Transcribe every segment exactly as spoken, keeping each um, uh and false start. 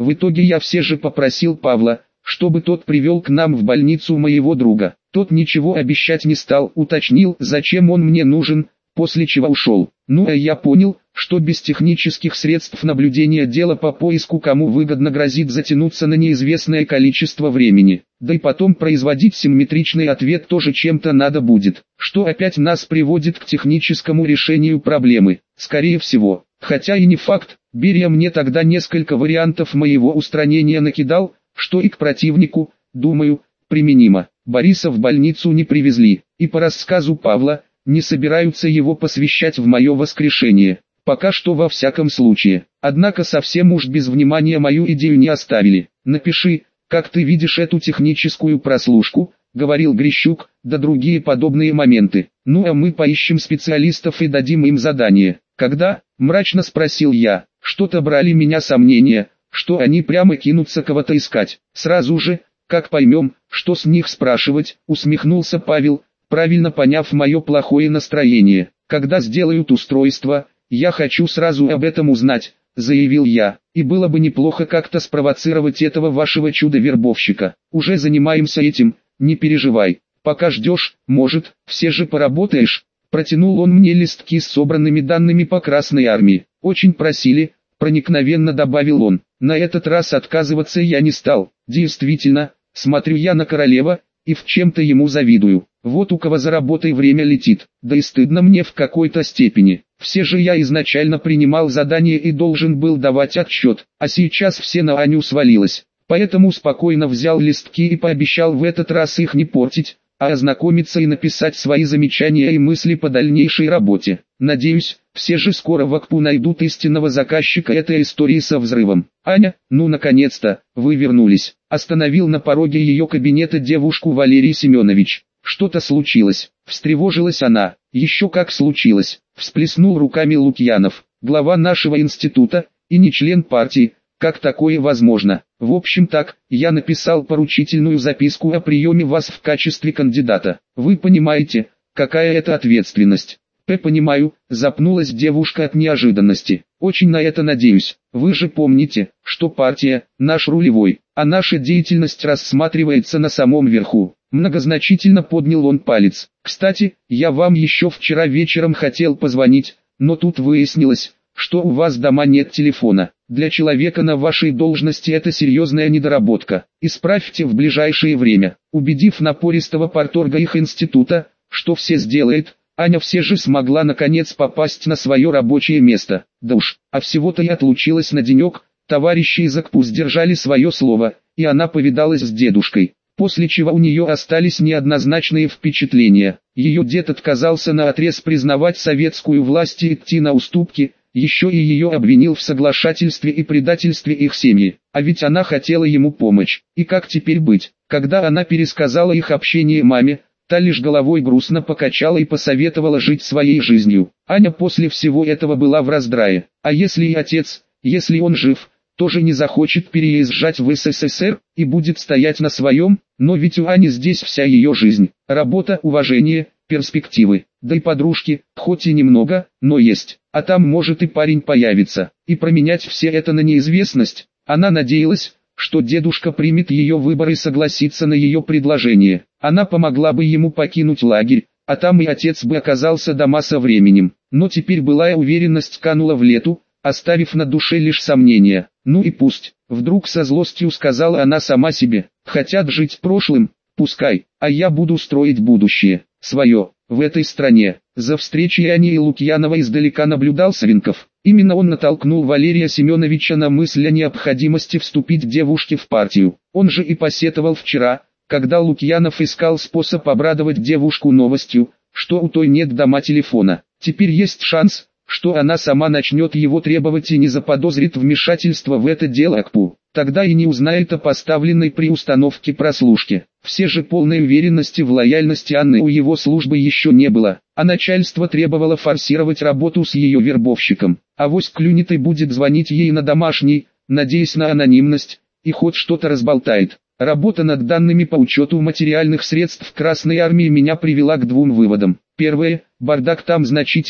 В итоге я все же попросил Павла, чтобы тот привел к нам в больницу моего друга. Тот ничего обещать не стал, уточнил, зачем он мне нужен, после чего ушел. Ну а я понял, что без технических средств наблюдения дело по поиску кому выгодно грозит затянуться на неизвестное количество времени. Да и потом производить симметричный ответ тоже чем-то надо будет, что опять нас приводит к техническому решению проблемы, скорее всего. Хотя и не факт, Берия мне тогда несколько вариантов моего устранения накидал, что и к противнику, думаю, применимо. Бориса в больницу не привезли, и по рассказу Павла, не собираются его посвящать в мое воскрешение. Пока что во всяком случае. Однако совсем уж без внимания мою идею не оставили. «Напиши, как ты видишь эту техническую прослушку», — говорил Грищук, да другие подобные моменты. «Ну а мы поищем специалистов и дадим им задание». «Когда?» — мрачно спросил я. Что-то брали меня сомнения, что они прямо кинутся кого-то искать. «Сразу же, как поймем, что с них спрашивать», — усмехнулся Павел, правильно поняв мое плохое настроение. «Когда сделают устройство, я хочу сразу об этом узнать», — заявил я. «И было бы неплохо как-то спровоцировать этого вашего чудо-вербовщика. Уже занимаемся этим, не переживай. Пока ждешь, может, все же поработаешь». Протянул он мне листки с собранными данными по Красной Армии. «Очень просили», — проникновенно добавил он. На этот раз отказываться я не стал. Действительно, смотрю я на Королева, и в чем-то ему завидую. Вот у кого за работой время летит, да и стыдно мне в какой-то степени. Все же я изначально принимал задание и должен был давать отчет, а сейчас все на Аню свалилось. Поэтому спокойно взял листки и пообещал в этот раз их не портить, а ознакомиться и написать свои замечания и мысли по дальнейшей работе. Надеюсь, все же скоро в АКПУ найдут истинного заказчика этой истории со взрывом. «Аня, ну наконец-то, вы вернулись», — остановил на пороге ее кабинета девушку Валерий Семенович. «Что-то случилось», — встревожилась она. «Еще как случилось», — всплеснул руками Лукьянов, глава нашего института, и не член партии. «Как такое возможно? В общем так, я написал поручительную записку о приеме вас в качестве кандидата. Вы понимаете, какая это ответственность?» «П понимаю», — запнулась девушка от неожиданности. «Очень на это надеюсь. Вы же помните, что партия — наш рулевой, а наша деятельность рассматривается на самом верху». Многозначительно поднял он палец. «Кстати, я вам еще вчера вечером хотел позвонить, но тут выяснилось, что у вас дома нет телефона. Для человека на вашей должности это серьезная недоработка. Исправьте в ближайшее время». Убедив напористого парторга их института, что все сделает, Аня все же смогла наконец попасть на свое рабочее место. Да уж, а всего-то и отлучилась на денек, товарищи из АКПУ сдержали свое слово, и она повидалась с дедушкой. После чего у нее остались неоднозначные впечатления. Ее дед отказался наотрез признавать советскую власть и идти на уступки, еще и ее обвинил в соглашательстве и предательстве их семьи. А ведь она хотела ему помочь. И как теперь быть? Когда она пересказала их общение маме, та лишь головой грустно покачала и посоветовала жить своей жизнью. Аня после всего этого была в раздрае. А если и отец, если он жив, тоже не захочет переезжать в СССР и будет стоять на своем? Но ведь у Ани здесь вся ее жизнь. Работа, уважение, перспективы. Да и подружки, хоть и немного, но есть. А там может и парень появится. И променять все это на неизвестность. Она надеялась, что дедушка примет ее выбор и согласится на ее предложение. Она помогла бы ему покинуть лагерь, а там и отец бы оказался дома со временем. Но теперь былая уверенность канула в лету, оставив на душе лишь сомнения. «Ну и пусть», — вдруг со злостью сказала она сама себе. «Хотят жить прошлым, пускай, а я буду строить будущее, свое, в этой стране». За встречей Ани и Лукьянова издалека наблюдал Савенков. Именно он натолкнул Валерия Семеновича на мысль о необходимости вступить девушке в партию. Он же и посетовал вчера, когда Лукьянов искал способ обрадовать девушку новостью, что у той нет дома телефона. Теперь есть шанс, что она сама начнет его требовать и не заподозрит вмешательство в это дело АКПУ. Тогда и не узнает о поставленной при установке прослушке. Все же полной уверенности в лояльности Анны у его службы еще не было, а начальство требовало форсировать работу с ее вербовщиком. Авось клюнет и будет звонить ей на домашний, надеясь на анонимность, и хоть что-то разболтает. Работа над данными по учету материальных средств Красной Армии меня привела к двум выводам. Первое, бардак там значительный,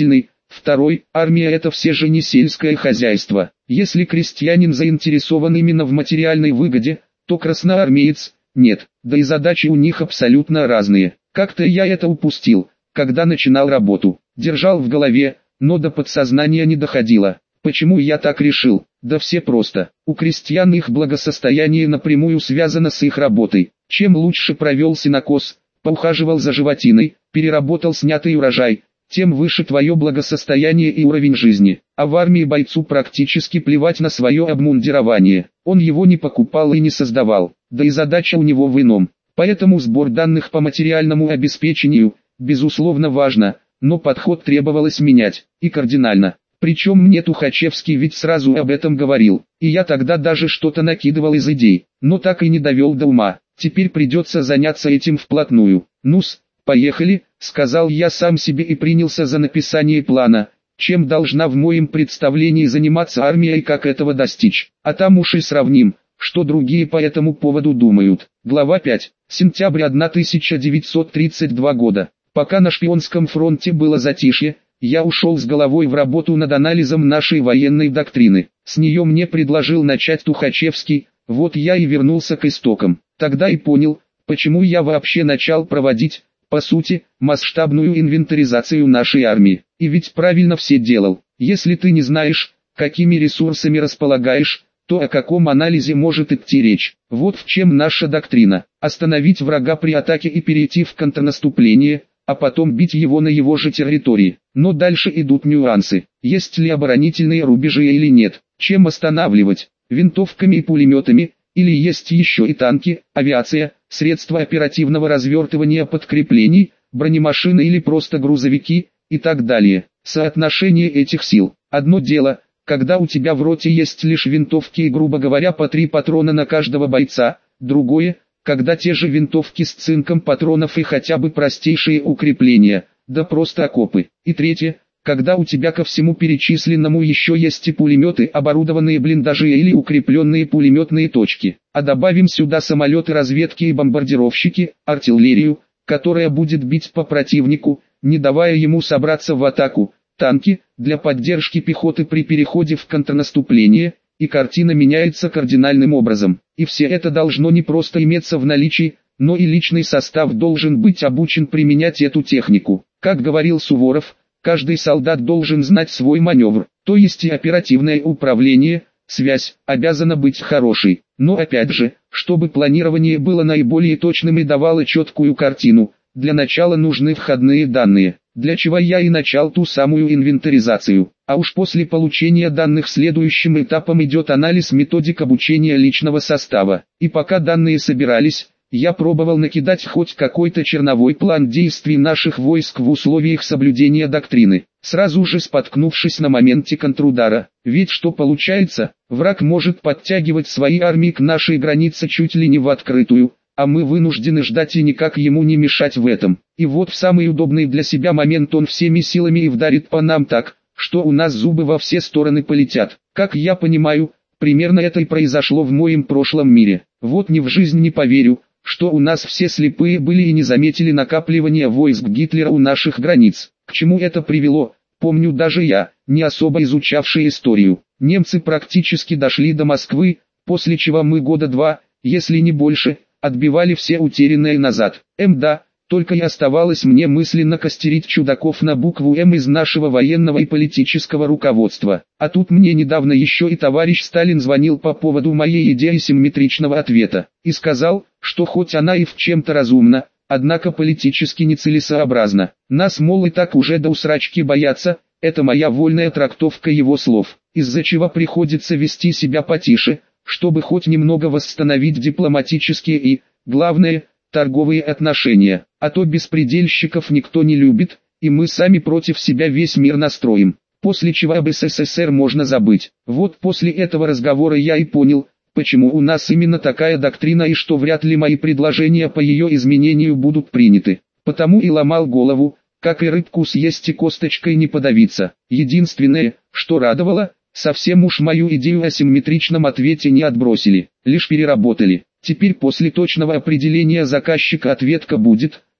Второй, армия это все же не сельское хозяйство. Если крестьянин заинтересован именно в материальной выгоде, то красноармеец – нет, да и задачи у них абсолютно разные. Как-то я это упустил, когда начинал работу, держал в голове, но до подсознания не доходило. Почему я так решил? Да все просто. У крестьян их благосостояние напрямую связано с их работой. Чем лучше провел сенокос, поухаживал за животиной, переработал снятый урожай, тем выше твое благосостояние и уровень жизни. А в армии бойцу практически плевать на свое обмундирование. Он его не покупал и не создавал, да и задача у него в ином. Поэтому сбор данных по материальному обеспечению, безусловно важно, но подход требовалось менять, и кардинально. Причем мне Тухачевский ведь сразу об этом говорил, и я тогда даже что-то накидывал из идей, но так и не довел до ума. Теперь придется заняться этим вплотную. Ну-с, поехали, сказал я сам себе и принялся за написание плана, чем должна в моем представлении заниматься армия и как этого достичь. А там уж и сравним, что другие по этому поводу думают. Глава пять. Сентябрь тысяча девятьсот тридцать второго года. Пока на шпионском фронте было затишье, я ушел с головой в работу над анализом нашей военной доктрины. С нее мне предложил начать Тухачевский, вот я и вернулся к истокам. Тогда и понял, почему я вообще начал проводить, по сути, масштабную инвентаризацию нашей армии. И ведь правильно все делал. Если ты не знаешь, какими ресурсами располагаешь, то о каком анализе может идти речь? Вот в чем наша доктрина. Остановить врага при атаке и перейти в контрнаступление, а потом бить его на его же территории. Но дальше идут нюансы. Есть ли оборонительные рубежи или нет? Чем останавливать? Винтовками и пулеметами? Или есть еще и танки, авиация, средства оперативного развертывания подкреплений, бронемашины или просто грузовики, и так далее. Соотношение этих сил. Одно дело, когда у тебя в роте есть лишь винтовки и, грубо говоря, по три патрона на каждого бойца. Другое, когда те же винтовки с цинком патронов и хотя бы простейшие укрепления, да просто окопы. И третье, когда у тебя ко всему перечисленному еще есть и пулеметы, оборудованные блиндажи или укрепленные пулеметные точки. А добавим сюда самолеты разведки и бомбардировщики, артиллерию, которая будет бить по противнику, не давая ему собраться в атаку, танки, для поддержки пехоты при переходе в контрнаступление, и картина меняется кардинальным образом. И все это должно не просто иметься в наличии, но и личный состав должен быть обучен применять эту технику. Как говорил Суворов, каждый солдат должен знать свой маневр, то есть и оперативное управление, связь, обязана быть хорошей. Но опять же, чтобы планирование было наиболее точным и давало четкую картину, для начала нужны входные данные, для чего я и начал ту самую инвентаризацию. А уж после получения данных следующим этапом идет анализ методик обучения личного состава. И пока данные собирались, я пробовал накидать хоть какой-то черновой план действий наших войск в условиях соблюдения доктрины, сразу же споткнувшись на моменте контрудара. Ведь что получается, враг может подтягивать свои армии к нашей границе чуть ли не в открытую, а мы вынуждены ждать и никак ему не мешать в этом. И вот в самый удобный для себя момент он всеми силами и вдарит по нам так, что у нас зубы во все стороны полетят. Как я понимаю, примерно это и произошло в моем прошлом мире. Вот ни в жизнь не поверю, что у нас все слепые были и не заметили накапливания войск Гитлера у наших границ. К чему это привело, помню даже я, не особо изучавший историю. Немцы практически дошли до Москвы, после чего мы года два, если не больше, отбивали все утерянное назад. Мда, только и оставалось мне мысленно костерить чудаков на букву М из нашего военного и политического руководства. А тут мне недавно еще и товарищ Сталин звонил по поводу моей идеи симметричного ответа. И сказал, что хоть она и в чем-то разумна, однако политически нецелесообразна. Нас, мол, и так уже до усрачки боятся, это моя вольная трактовка его слов. Из-за чего приходится вести себя потише, чтобы хоть немного восстановить дипломатические и, главное, торговые отношения, а то беспредельщиков никто не любит, и мы сами против себя весь мир настроим, после чего об СССР можно забыть. Вот после этого разговора я и понял, почему у нас именно такая доктрина и что вряд ли мои предложения по ее изменению будут приняты. Потому и ломал голову, как и рыбку съесть и косточкой не подавиться. Единственное, что радовало, совсем уж мою идею о симметричном ответе не отбросили, лишь переработали. Теперь после точного определения заказчика ответка будет,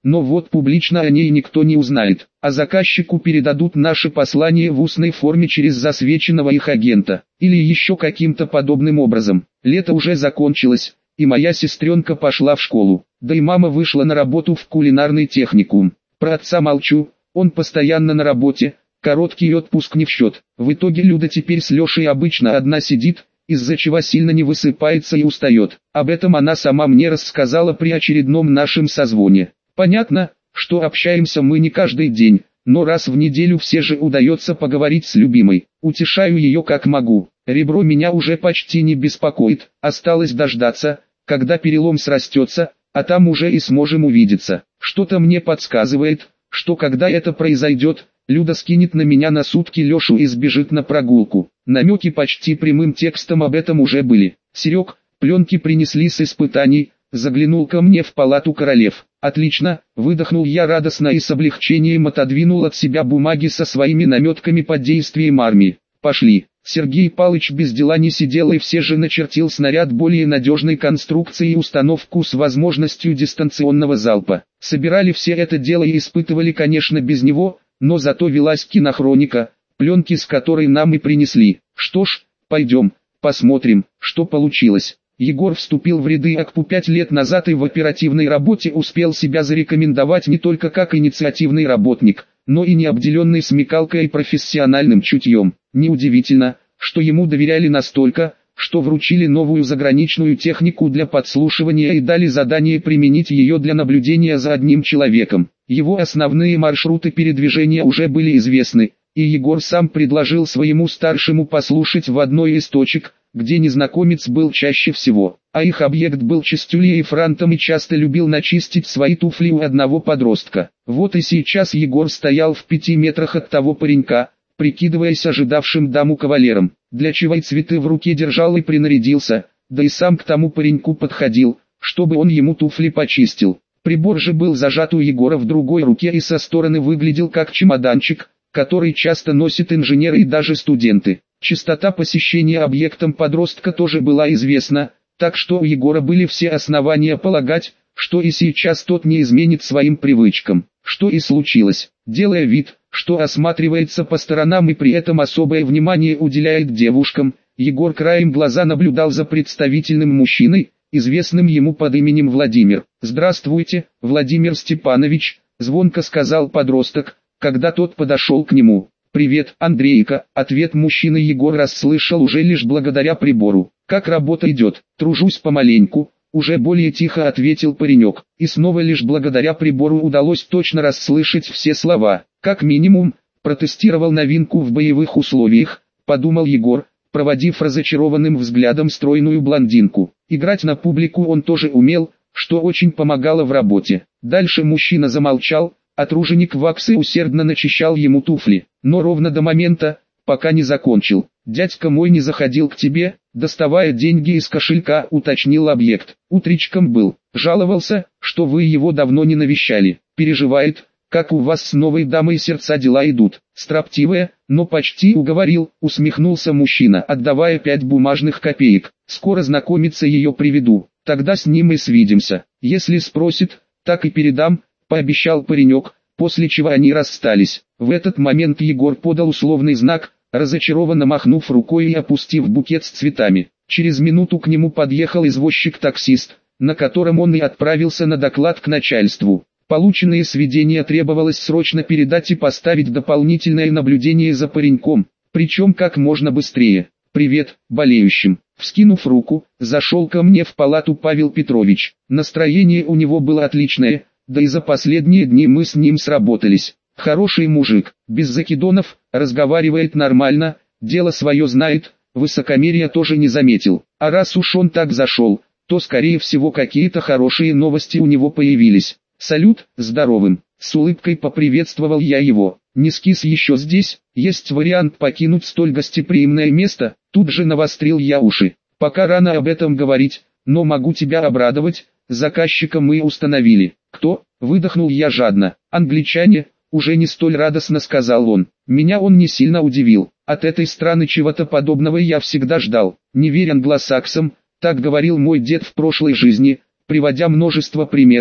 но вот публично о ней никто не узнает, а заказчику передадут наше послание в устной форме через засвеченного их агента, или еще каким-то подобным образом. Лето уже закончилось, и моя сестренка пошла в школу, да и мама вышла на работу в кулинарный техникум. Про отца молчу, он постоянно на работе, короткий отпуск не в счет. В итоге Люда теперь с Лешей обычно одна сидит, из-за чего сильно не высыпается и устает. Об этом она сама мне рассказала при очередном нашем созвоне. Понятно, что общаемся мы не каждый день, но раз в неделю все же удается поговорить с любимой. Утешаю ее как могу. Ребро меня уже почти не беспокоит, осталось дождаться, когда перелом срастется, а там уже и сможем увидеться. Что-то мне подсказывает, что когда это произойдет, Люда скинет на меня на сутки Лешу и сбежит на прогулку. Намеки почти прямым текстом об этом уже были. Серег, пленки принесли с испытаний, заглянул ко мне в палату королев. Отлично, выдохнул я радостно и с облегчением отодвинул от себя бумаги со своими наметками под действием армии. Пошли. Сергей Палыч без дела не сидел и все же начертил снаряд более надежной конструкции и установку с возможностью дистанционного залпа. Собирали все это дело и испытывали, конечно, без него, но зато велась кинохроника, пленки с которой нам и принесли. Что ж, пойдем, посмотрим, что получилось. Егор вступил в ряды АКПУ пять лет назад и в оперативной работе успел себя зарекомендовать не только как инициативный работник, но и необделенный смекалкой и профессиональным чутьем. Неудивительно, что ему доверяли настолько, что вручили новую заграничную технику для подслушивания и дали задание применить ее для наблюдения за одним человеком. Его основные маршруты передвижения уже были известны, и Егор сам предложил своему старшему послушать в одной из точек, где незнакомец был чаще всего, а их объект был чистюлей и франтом и часто любил начистить свои туфли у одного подростка. Вот и сейчас Егор стоял в пяти метрах от того паренька, прикидываясь ожидавшим даму кавалером, для чего и цветы в руке держал и принарядился, да и сам к тому пареньку подходил, чтобы он ему туфли почистил. Прибор же был зажат у Егора в другой руке и со стороны выглядел как чемоданчик, который часто носят инженеры и даже студенты. Частота посещения объектом подростка тоже была известна, так что у Егора были все основания полагать, что и сейчас тот не изменит своим привычкам. Что и случилось. Делая вид, что осматривается по сторонам и при этом особое внимание уделяет девушкам, Егор краем глаза наблюдал за представительным мужчиной, известным ему под именем Владимир. «Здравствуйте, Владимир Степанович», — звонко сказал подросток, когда тот подошел к нему. «Привет, Андрейка», — ответ мужчины Егор расслышал уже лишь благодаря прибору. «Как работа идет?» «Тружусь помаленьку», — уже более тихо ответил паренек. И снова лишь благодаря прибору удалось точно расслышать все слова. «Как минимум, протестировал новинку в боевых условиях», — подумал Егор, проводив разочарованным взглядом стройную блондинку. Играть на публику он тоже умел, что очень помогало в работе. Дальше мужчина замолчал, а труженик ваксы усердно начищал ему туфли, но ровно до момента, пока не закончил. «Дядька мой не заходил к тебе», — доставая деньги из кошелька, уточнил объект. «Утречком был, жаловался, что вы его давно не навещали. Переживает, как у вас с новой дамой сердца дела идут». «Строптивая, но почти уговорил», — усмехнулся мужчина, отдавая пять бумажных копеек. «Скоро знакомиться ее приведу, тогда с ним и свидимся. Если спросит, так и передам», — пообещал паренек, после чего они расстались. В этот момент Егор подал условный знак, разочарованно махнув рукой и опустив букет с цветами. Через минуту к нему подъехал извозчик-таксист, на котором он и отправился на доклад к начальству. Полученные сведения требовалось срочно передать и поставить дополнительное наблюдение за пареньком, причем как можно быстрее. «Привет, болеющим!» Вскинув руку, зашел ко мне в палату Павел Петрович. Настроение у него было отличное, да и за последние дни мы с ним сработались. Хороший мужик, без закидонов, разговаривает нормально, дело свое знает, высокомерия тоже не заметил. А раз уж он так зашел, то скорее всего какие-то хорошие новости у него появились. «Салют, здоровым!» С улыбкой поприветствовал я его. «Не скис еще здесь, есть вариант покинуть столь гостеприимное место?» Тут же навострил я уши. «Пока рано об этом говорить, но могу тебя обрадовать, заказчика мы установили». «Кто?» — выдохнул я жадно. «Англичане», — уже не столь радостно сказал он. Меня он не сильно удивил. От этой страны чего-то подобного я всегда ждал. «Не верь англосаксам», — так говорил мой дед в прошлой жизни, приводя множество примеров,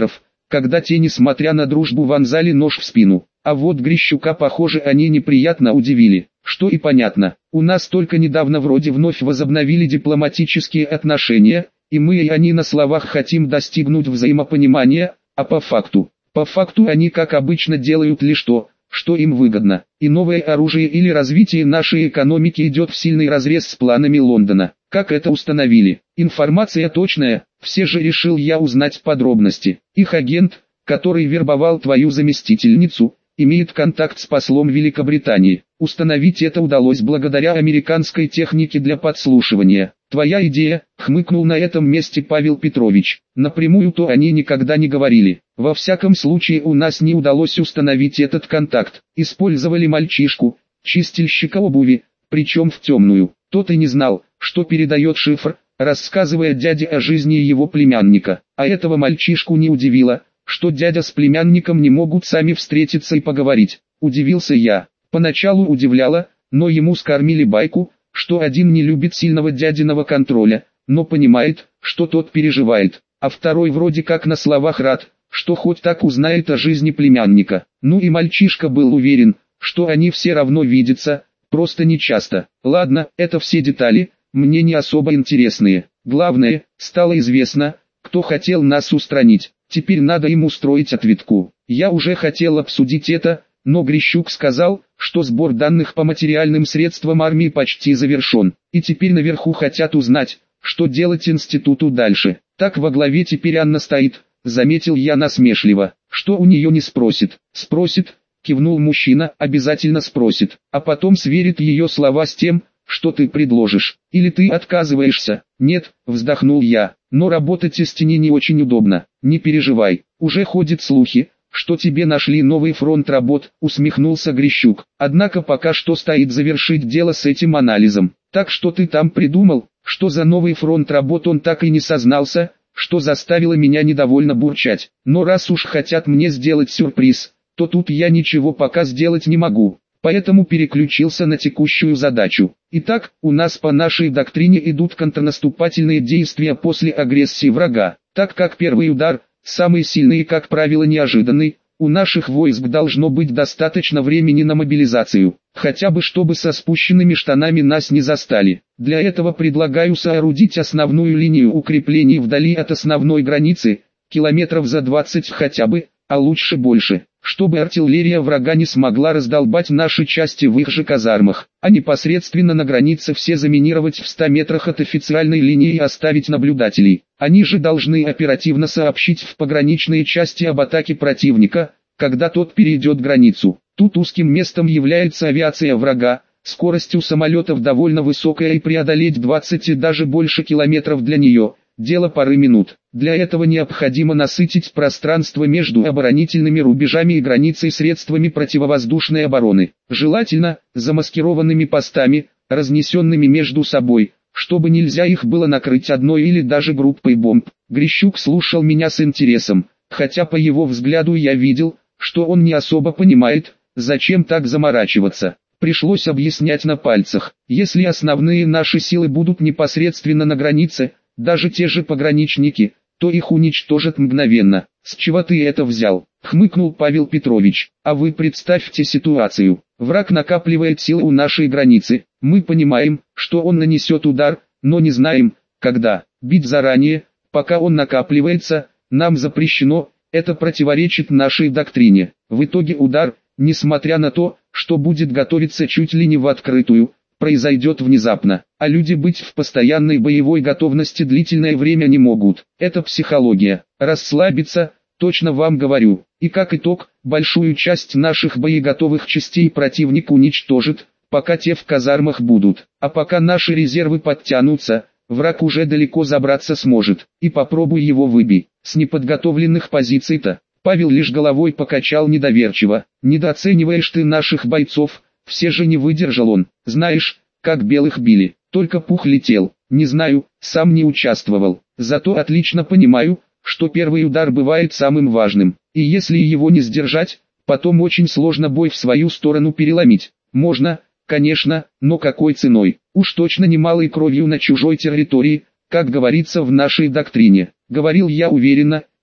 когда те, несмотря на дружбу, вонзали нож в спину. А вот Грищука, похоже, они неприятно удивили. Что и понятно, у нас только недавно вроде вновь возобновили дипломатические отношения, и мы и они на словах хотим достигнуть взаимопонимания, а по факту, по факту они как обычно делают лишь то, что им выгодно, и новое оружие или развитие нашей экономики идет в сильный разрез с планами Лондона. Как это установили? Информация точная, все же решил я узнать подробности. Их агент, который вербовал твою заместительницу, имеет контакт с послом Великобритании. Установить это удалось благодаря американской технике для подслушивания. Твоя идея, хмыкнул на этом месте Павел Петрович. Напрямую-то они никогда не говорили. Во всяком случае у нас не удалось установить этот контакт. Использовали мальчишку, чистильщика обуви, причем в темную. Тот и не знал, что передает шифр, рассказывая дяде о жизни его племянника. А этого мальчишку не удивило, что дядя с племянником не могут сами встретиться и поговорить. Удивился я. Поначалу удивляло, но ему скормили байку, что один не любит сильного дядиного контроля, но понимает, что тот переживает, а второй вроде как на словах рад, что хоть так узнает о жизни племянника. Ну и мальчишка был уверен, что они все равно видятся, просто не часто. Ладно, это все детали, мне не особо интересные. Главное, стало известно, кто хотел нас устранить. Теперь надо им устроить ответку. Я уже хотел обсудить это, но Грищук сказал, что сбор данных по материальным средствам армии почти завершен, и теперь наверху хотят узнать, что делать институту дальше. Так во главе теперь Анна стоит, заметил я насмешливо. Что у нее не спросит? Спросит, кивнул мужчина, обязательно спросит, а потом сверит ее слова с тем, что ты предложишь. Или ты отказываешься? Нет, вздохнул я, но работать из тени не очень удобно. Не переживай, уже ходят слухи, что тебе нашли новый фронт работ, усмехнулся Грищук. Однако пока что стоит завершить дело с этим анализом. Так что ты там придумал? Что за новый фронт работ? Он так и не сознался, что заставило меня недовольно бурчать. Но раз уж хотят мне сделать сюрприз, то тут я ничего пока сделать не могу. Поэтому переключился на текущую задачу. Итак, у нас по нашей доктрине идут контрнаступательные действия после агрессии врага. Так как первый удар, самый сильный и, как правило, неожиданный, у наших войск должно быть достаточно времени на мобилизацию, хотя бы чтобы со спущенными штанами нас не застали. Для этого предлагаю соорудить основную линию укреплений вдали от основной границы, километров за двадцать хотя бы, а лучше больше, чтобы артиллерия врага не смогла раздолбать наши части в их же казармах, а непосредственно на границе все заминировать в ста метрах от официальной линии и оставить наблюдателей. Они же должны оперативно сообщить в пограничные части об атаке противника, когда тот перейдет границу. Тут узким местом является авиация врага, скорость у самолетов довольно высокая и преодолеть двадцать и даже больше километров для нее – дело пары минут. Для этого необходимо насытить пространство между оборонительными рубежами и границей средствами противовоздушной обороны, желательно замаскированными постами, разнесенными между собой, чтобы нельзя их было накрыть одной или даже группой бомб. Грищук слушал меня с интересом, хотя по его взгляду я видел, что он не особо понимает, зачем так заморачиваться. Пришлось объяснять на пальцах. Если основные наши силы будут непосредственно на границе, даже те же пограничники, то их уничтожат мгновенно. С чего ты это взял? Хмыкнул Павел Петрович. А вы представьте ситуацию. Враг накапливает силы у нашей границы. Мы понимаем, что он нанесет удар, но не знаем, когда. Бить заранее, пока он накапливается, нам запрещено. Это противоречит нашей доктрине. В итоге удар, несмотря на то, что будет готовиться чуть ли не в открытую, произойдет внезапно, а люди быть в постоянной боевой готовности длительное время не могут. Это психология. Расслабиться, точно вам говорю. И как итог, большую часть наших боеготовых частей противник уничтожит, пока те в казармах будут. А пока наши резервы подтянутся, враг уже далеко забраться сможет. И попробуй его выбей. С неподготовленных позиций-то. Павел лишь головой покачал недоверчиво. Недооцениваешь ты наших бойцов. Все же не выдержал он. Знаешь, как белых били, только пух летел. Не знаю, сам не участвовал. Зато отлично понимаю, что первый удар бывает самым важным. И если его не сдержать, потом очень сложно бой в свою сторону переломить. Можно, конечно, но какой ценой? Уж точно немалой кровью на чужой территории, как говорится в нашей доктрине. Говорил я уверенно,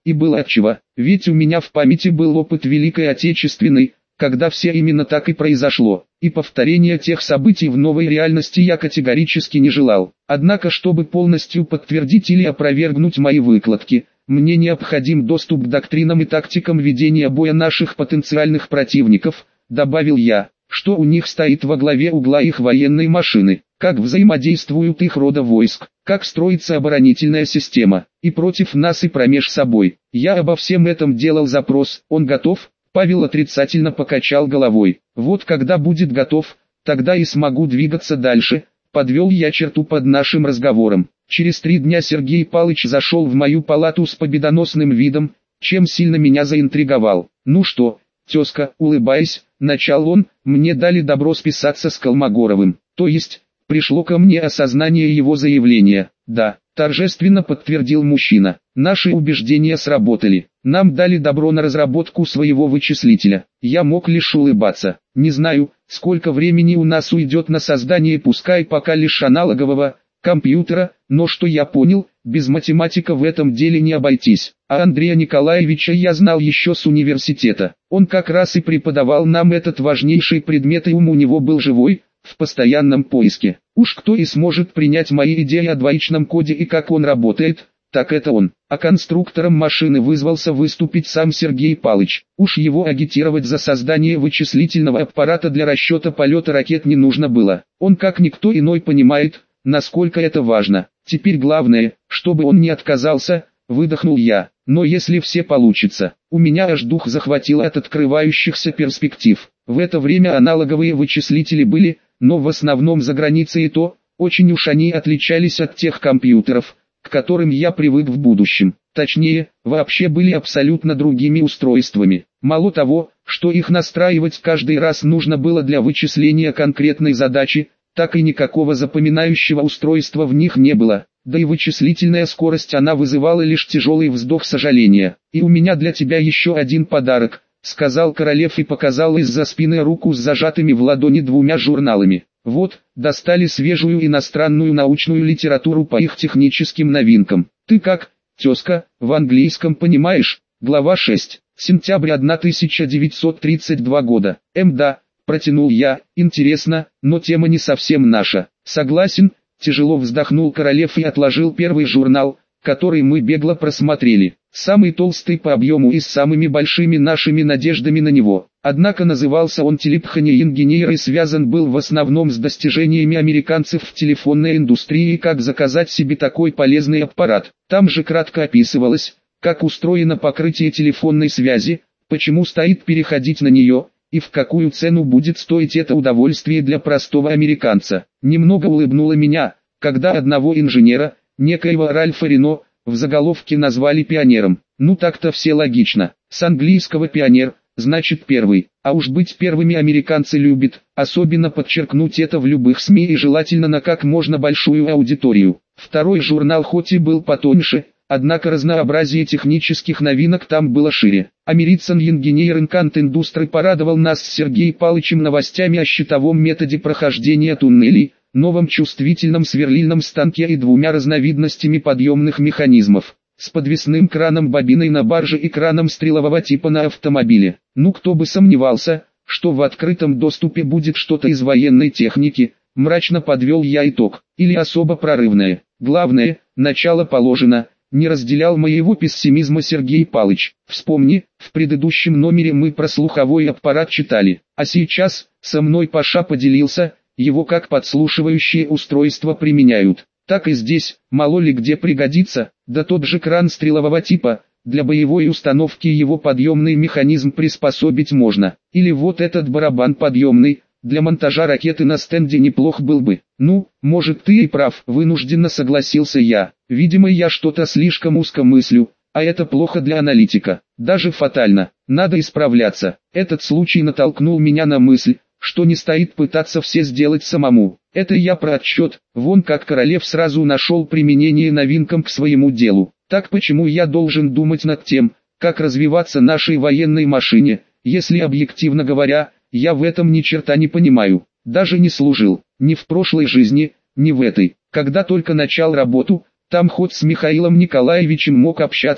и было отчего, ведь у меня в памяти был опыт Великой Отечественной, когда все именно так и произошло, и повторения тех событий в новой реальности я категорически не желал. Однако, чтобы полностью подтвердить или опровергнуть мои выкладки, мне необходим доступ к доктринам и тактикам ведения боя наших потенциальных противников, добавил я, что у них стоит во главе угла их военной машины, как взаимодействуют их рода войск, как строится оборонительная система, и против нас и промеж собой. Я обо всем этом делал запрос, он готов? Павел отрицательно покачал головой. Вот когда будет готов, тогда и смогу двигаться дальше, подвел я черту под нашим разговором. Через три дня Сергей Палыч зашел в мою палату с победоносным видом, чем сильно меня заинтриговал. Ну что, тезка, улыбаясь, начал он, мне дали добро списаться с Колмогоровым. То есть, пришло ко мне осознание его заявления. Да, торжественно подтвердил мужчина. Наши убеждения сработали. Нам дали добро на разработку своего вычислителя. Я мог лишь улыбаться. Не знаю, сколько времени у нас уйдет на создание, пускай пока лишь аналогового компьютера, но что я понял, без математика в этом деле не обойтись. А Андрея Николаевича я знал еще с университета. Он как раз и преподавал нам этот важнейший предмет, и ум у него был живой, в постоянном поиске. Уж кто и сможет принять мои идеи о двоичном коде и как он работает, так это он. А конструктором машины вызвался выступить сам Сергей Палыч. Уж его агитировать за создание вычислительного аппарата для расчета полета ракет не нужно было. Он как никто иной понимает, насколько это важно. Теперь главное, чтобы он не отказался, выдохнул я. Но если все получится, у меня аж дух захватило от открывающихся перспектив. В это время аналоговые вычислители были, но в основном за границей, и то, очень уж они отличались от тех компьютеров, к которым я привык в будущем. Точнее, вообще были абсолютно другими устройствами. Мало того, что их настраивать каждый раз нужно было для вычисления конкретной задачи, так и никакого запоминающего устройства в них не было. Да и вычислительная скорость она вызывала лишь тяжелый вздох сожаления. «И у меня для тебя еще один подарок», — сказал Королев и показал из-за спины руку с зажатыми в ладони двумя журналами. Вот, достали свежую иностранную научную литературу по их техническим новинкам. Ты как, тезка, в английском понимаешь? Глава шесть. Сентябрь тысяча девятьсот тридцать два года. М да, протянул я, интересно, но тема не совсем наша. Согласен, тяжело вздохнул Королев и отложил первый журнал, который мы бегло просмотрели. Самый толстый по объему и с самыми большими нашими надеждами на него. Однако назывался он «Телепхания Инженера» и связан был в основном с достижениями американцев в телефонной индустрии и как заказать себе такой полезный аппарат. Там же кратко описывалось, как устроено покрытие телефонной связи, почему стоит переходить на нее, и в какую цену будет стоить это удовольствие для простого американца. Немного улыбнуло меня, когда одного инженера, некоего Ральфа Рено, в заголовке назвали пионером. Ну так-то все логично. С английского «пионер» значит первый. А уж быть первыми американцы любят, особенно подчеркнуть это в любых СМИ и желательно на как можно большую аудиторию. Второй журнал хоть и был потоньше, однако разнообразие технических новинок там было шире. American Engineering and Industry порадовал нас с Сергеем Палычем новостями о щитовом методе прохождения туннелей, новом чувствительном сверлильном станке и двумя разновидностями подъемных механизмов, с подвесным краном бобиной на барже и краном стрелового типа на автомобиле. Ну кто бы сомневался, что в открытом доступе будет что-то из военной техники, мрачно подвел я итог, или особо прорывное. Главное, начало положено. Не разделял моего пессимизма Сергей Палыч. Вспомни, в предыдущем номере мы про слуховой аппарат читали, а сейчас, со мной Паша поделился, его как подслушивающее устройство применяют. Так и здесь, мало ли где пригодится, да тот же кран стрелового типа, для боевой установки его подъемный механизм приспособить можно. Или вот этот барабан подъемный, для монтажа ракеты на стенде неплох был бы. Ну, может ты и прав, вынужденно согласился я. Видимо я что-то слишком узко мыслю, а это плохо для аналитика. Даже фатально, надо исправляться. Этот случай натолкнул меня на мысль, что не стоит пытаться все сделать самому. Это я про отчет, вон как Королев сразу нашел применение новинкам к своему делу. Так почему я должен думать над тем, как развиваться нашей военной машине, если объективно говоря, я в этом ни черта не понимаю, даже не служил, ни в прошлой жизни, ни в этой. Когда только начал работу, там хоть с Михаилом Николаевичем мог общаться,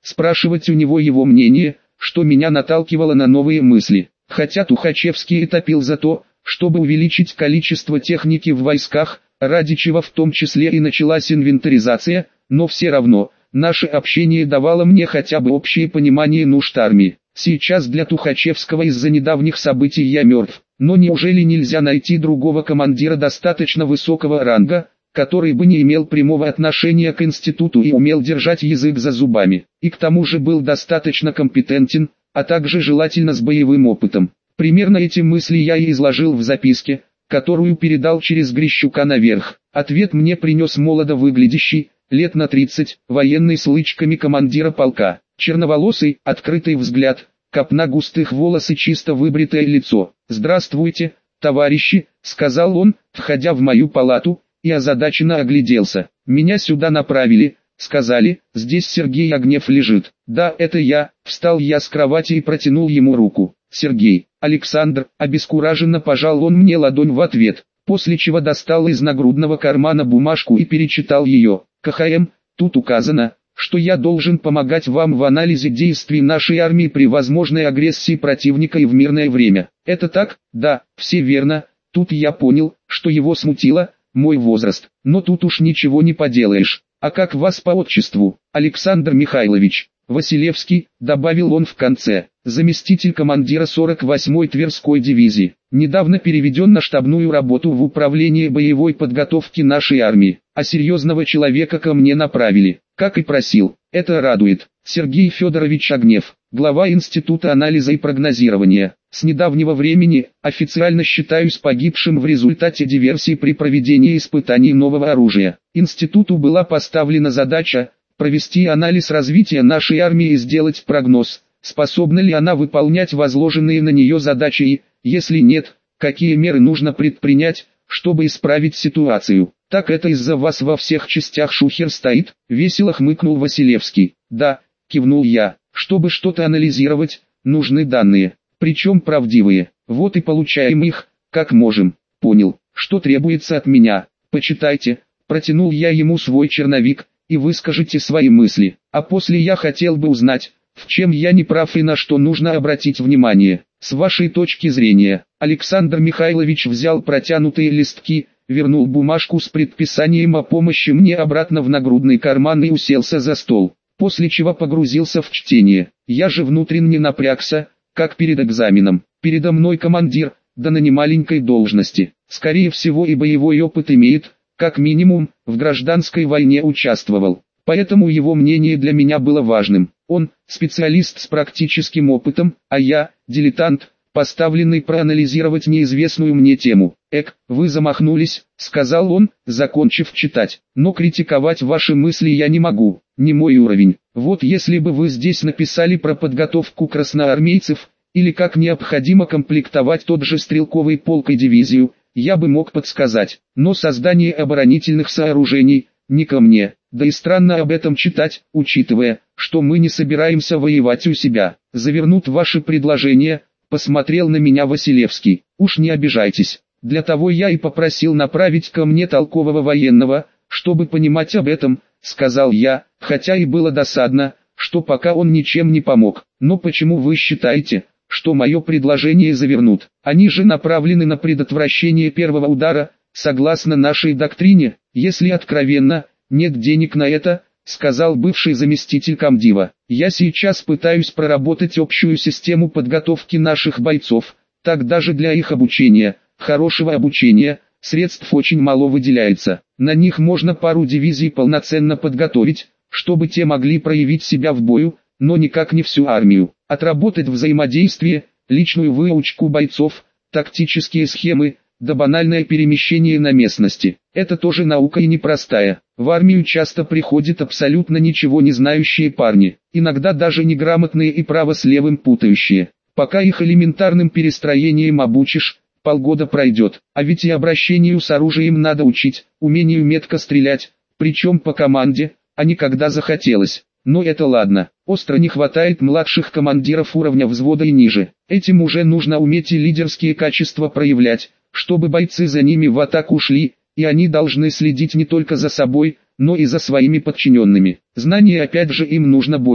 спрашивать у него его мнение, что меня наталкивало на новые мысли. Хотя Тухачевский и топил за то, чтобы увеличить количество техники в войсках, ради чего в том числе и началась инвентаризация, но все равно, наше общение давало мне хотя бы общее понимание нужд армии. Сейчас для Тухачевского из-за недавних событий я мертв, но неужели нельзя найти другого командира достаточно высокого ранга, который бы не имел прямого отношения к институту и умел держать язык за зубами, и к тому же был достаточно компетентен, а также желательно с боевым опытом. Примерно эти мысли я и изложил в записке, которую передал через Грищука наверх. Ответ мне принес молодо выглядящий, лет на тридцать, военный с лычками командира полка. Черноволосый, открытый взгляд, копна густых волос и чисто выбритое лицо. «Здравствуйте, товарищи», — сказал он, входя в мою палату, и озадаченно огляделся. «Меня сюда направили, сказали, здесь Сергей Огнев лежит». «Да, это я», — встал я с кровати и протянул ему руку. «Сергей, Александр», — обескураженно пожал он мне ладонь в ответ, после чего достал из нагрудного кармана бумажку и перечитал ее. «КХМ, тут указано, что я должен помогать вам в анализе действий нашей армии при возможной агрессии противника и в мирное время. Это так?» «Да, все верно». Тут я понял, что его смутило мой возраст, но тут уж ничего не поделаешь. «А как вас по отчеству?» «Александр Михайлович Василевский», — добавил он в конце, заместитель командира сорок восьмой Тверской дивизии, недавно переведен на штабную работу в управление боевой подготовки нашей армии, а серьезного человека ко мне направили, как и просил. Это радует. Сергей Федорович Огнев, глава Института анализа и прогнозирования. С недавнего времени официально считаюсь погибшим в результате диверсии при проведении испытаний нового оружия. Институту была поставлена задача провести анализ развития нашей армии и сделать прогноз, способна ли она выполнять возложенные на нее задачи и, если нет, какие меры нужно предпринять, чтобы исправить ситуацию. «Так это из-за вас во всех частях шухер стоит?» — весело хмыкнул Василевский. «Да», — кивнул я, — «чтобы что-то анализировать, нужны данные, причем правдивые, вот и получаем их, как можем». «Понял, что требуется от меня, почитайте», — протянул я ему свой черновик, «и выскажите свои мысли, а после я хотел бы узнать, в чем я не прав и на что нужно обратить внимание. С вашей точки зрения». Александр Михайлович взял протянутые листки, вернул бумажку с предписанием о помощи мне обратно в нагрудный карман и уселся за стол, после чего погрузился в чтение. Я же внутренне напрягся, как перед экзаменом. Передо мной командир, да на немаленькой должности, скорее всего и боевой опыт имеет, как минимум, в гражданской войне участвовал. Поэтому его мнение для меня было важным. Он – специалист с практическим опытом, а я – дилетант, поставленный проанализировать неизвестную мне тему. «Эк, вы замахнулись», — сказал он, закончив читать. «Но критиковать ваши мысли я не могу, не мой уровень. Вот если бы вы здесь написали про подготовку красноармейцев, или как необходимо комплектовать тот же стрелковый полк и дивизию, я бы мог подсказать. Но создание оборонительных сооружений – не ко мне. Да и странно об этом читать, учитывая, что мы не собираемся воевать у себя. Завернут ваши предложения». Посмотрел на меня Василевский. «Уж не обижайтесь, для того я и попросил направить ко мне толкового военного, чтобы понимать об этом», — сказал я, хотя и было досадно, что пока он ничем не помог. «Но почему вы считаете, что мое предложение завернут? Они же направлены на предотвращение первого удара, согласно нашей доктрине, если откровенно, нет денег на это», — сказал бывший заместитель комдива. «Я сейчас пытаюсь проработать общую систему подготовки наших бойцов, так даже для их обучения, хорошего обучения, средств очень мало выделяется. На них можно пару дивизий полноценно подготовить, чтобы те могли проявить себя в бою, но никак не всю армию. Отработать взаимодействие, личную выучку бойцов, тактические схемы, да банальное перемещение на местности. Это тоже наука и непростая. В армию часто приходят абсолютно ничего не знающие парни, иногда даже неграмотные и право с левым путающие. Пока их элементарным перестроением обучишь, полгода пройдет. А ведь и обращению с оружием надо учить, умению метко стрелять, причем по команде, а не когда захотелось. Но это ладно, остро не хватает младших командиров уровня взвода и ниже. Этим уже нужно уметь и лидерские качества проявлять, чтобы бойцы за ними в атаку шли, и они должны следить не только за собой, но и за своими подчиненными. Знаний опять же им нужно больше.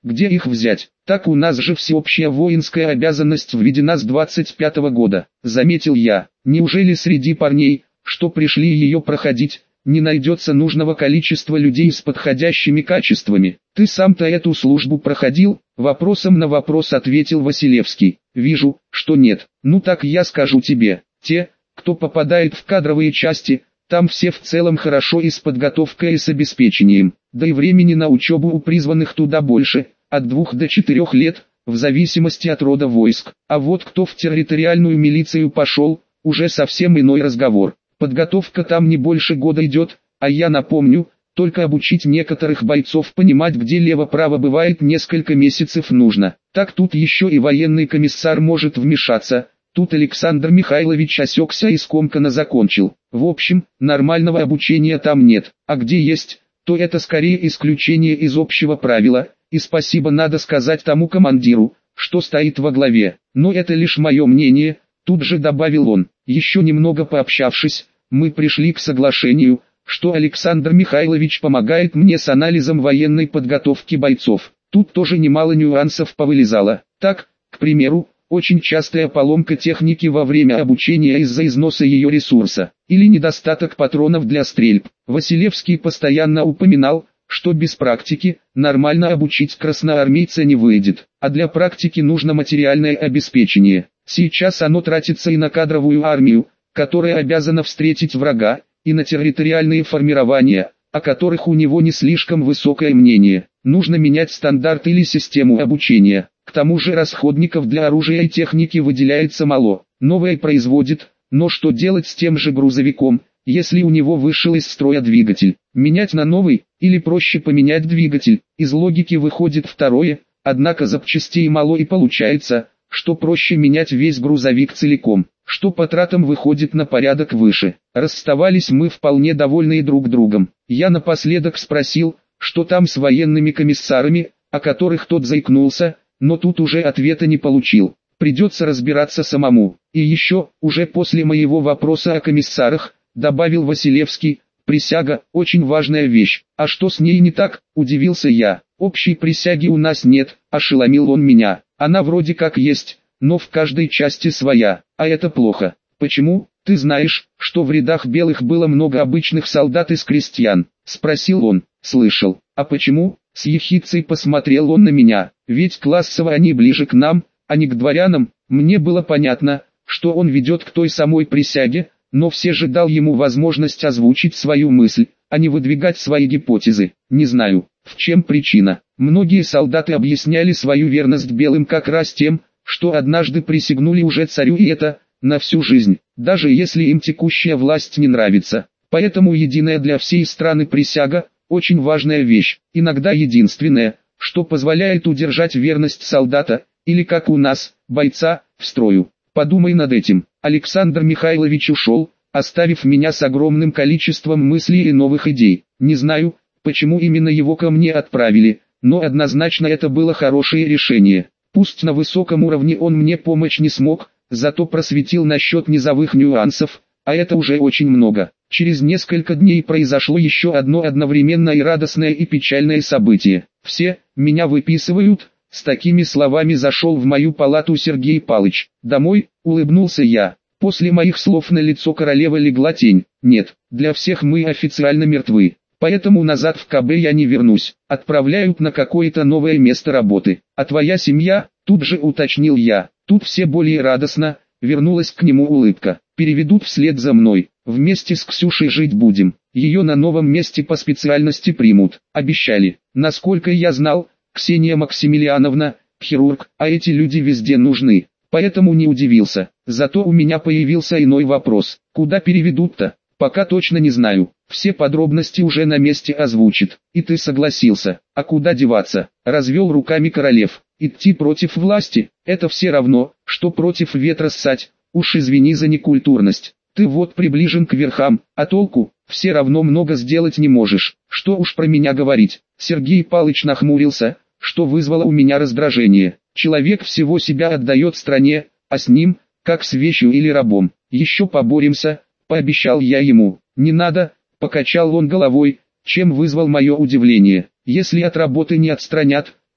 Где их взять? Так у нас же всеобщая воинская обязанность введена с двадцать пятого года, заметил я. Неужели среди парней, что пришли ее проходить, не найдется нужного количества людей с подходящими качествами? Ты сам-то эту службу проходил? Вопросом на вопрос ответил Василевский. Вижу, что нет. Ну так я скажу тебе. Те, кто попадает в кадровые части, там все в целом хорошо и с подготовкой и с обеспечением. Да и времени на учебу у призванных туда больше, от двух до четырех лет, в зависимости от рода войск. А вот кто в территориальную милицию пошел, уже совсем иной разговор. Подготовка там не больше года идет, а я напомню, только обучить некоторых бойцов понимать, где лево-право бывает несколько месяцев нужно. Так тут еще и военный комиссар может вмешаться. Тут Александр Михайлович осекся и скомканно закончил. В общем, нормального обучения там нет, а где есть, то это скорее исключение из общего правила, и спасибо надо сказать тому командиру, что стоит во главе. Но это лишь мое мнение, тут же добавил он. Еще немного пообщавшись, мы пришли к соглашению, что Александр Михайлович помогает мне с анализом военной подготовки бойцов. Тут тоже немало нюансов повылезало. Так, к примеру, очень частая поломка техники во время обучения из-за износа ее ресурса, или недостаток патронов для стрельб. Василевский постоянно упоминал, что без практики нормально обучить красноармейца не выйдет, а для практики нужно материальное обеспечение. Сейчас оно тратится и на кадровую армию, которая обязана встретить врага, и на территориальные формирования, о которых у него не слишком высокое мнение. Нужно менять стандарт или систему обучения. К тому же расходников для оружия и техники выделяется мало. Новое производит, но что делать с тем же грузовиком, если у него вышел из строя двигатель? Менять на новый, или проще поменять двигатель? Из логики выходит второе, однако запчастей мало и получается, что проще менять весь грузовик целиком, что по тратам выходит на порядок выше. Расставались мы вполне довольные друг другом. Я напоследок спросил, что там с военными комиссарами, о которых тот заикнулся, но тут уже ответа не получил. Придется разбираться самому. И еще, уже после моего вопроса о комиссарах, добавил Василевский, присяга – очень важная вещь. А что с ней не так, удивился я. Общей присяги у нас нет, ошеломил он меня. Она вроде как есть, но в каждой части своя, а это плохо. Почему? Ты знаешь, что в рядах белых было много обычных солдат из крестьян? Спросил он. Слышал. А почему? С ехидцей посмотрел он на меня. Ведь классово они ближе к нам, а не к дворянам. Мне было понятно, что он ведет к той самой присяге, но все же дал ему возможность озвучить свою мысль, а не выдвигать свои гипотезы. Не знаю, в чем причина. Многие солдаты объясняли свою верность белым как раз тем, что однажды присягнули уже царю, и это на всю жизнь, даже если им текущая власть не нравится. Поэтому единая для всей страны присяга – очень важная вещь, иногда единственная, что позволяет удержать верность солдата, или как у нас, бойца, в строю. Подумай над этим. Александр Михайлович ушел, оставив меня с огромным количеством мыслей и новых идей. Не знаю, почему именно его ко мне отправили, но однозначно это было хорошее решение. Пусть на высоком уровне он мне помочь не смог, зато просветил насчет низовых нюансов, а это уже очень много. Через несколько дней произошло еще одно одновременно и радостное и печальное событие. Все, меня выписывают, с такими словами зашел в мою палату Сергей Палыч. Домой, улыбнулся я. После моих слов на лицо королевы легла тень. Нет, для всех мы официально мертвы. Поэтому назад в КБ я не вернусь. Отправляют на какое-то новое место работы. А твоя семья, тут же уточнил я. Тут все более радостно, вернулась к нему улыбка. Переведут вслед за мной. Вместе с Ксюшей жить будем. Ее на новом месте по специальности примут. Обещали. Насколько я знал, Ксения Максимилиановна, хирург, а эти люди везде нужны. Поэтому не удивился. Зато у меня появился иной вопрос. Куда переведут-то? Пока точно не знаю. Все подробности уже на месте озвучит. И ты согласился. А куда деваться? Развел руками Королев. Идти против власти, это все равно, что против ветра ссать. Уж извини за некультурность. Ты вот приближен к верхам, а толку, все равно много сделать не можешь. Что уж про меня говорить. Сергей Палыч нахмурился, что вызвало у меня раздражение. Человек всего себя отдает стране, а с ним, как с вещью или рабом. Еще поборемся, пообещал я ему. Не надо, покачал он головой, чем вызвал мое удивление. Если от работы не отстранят,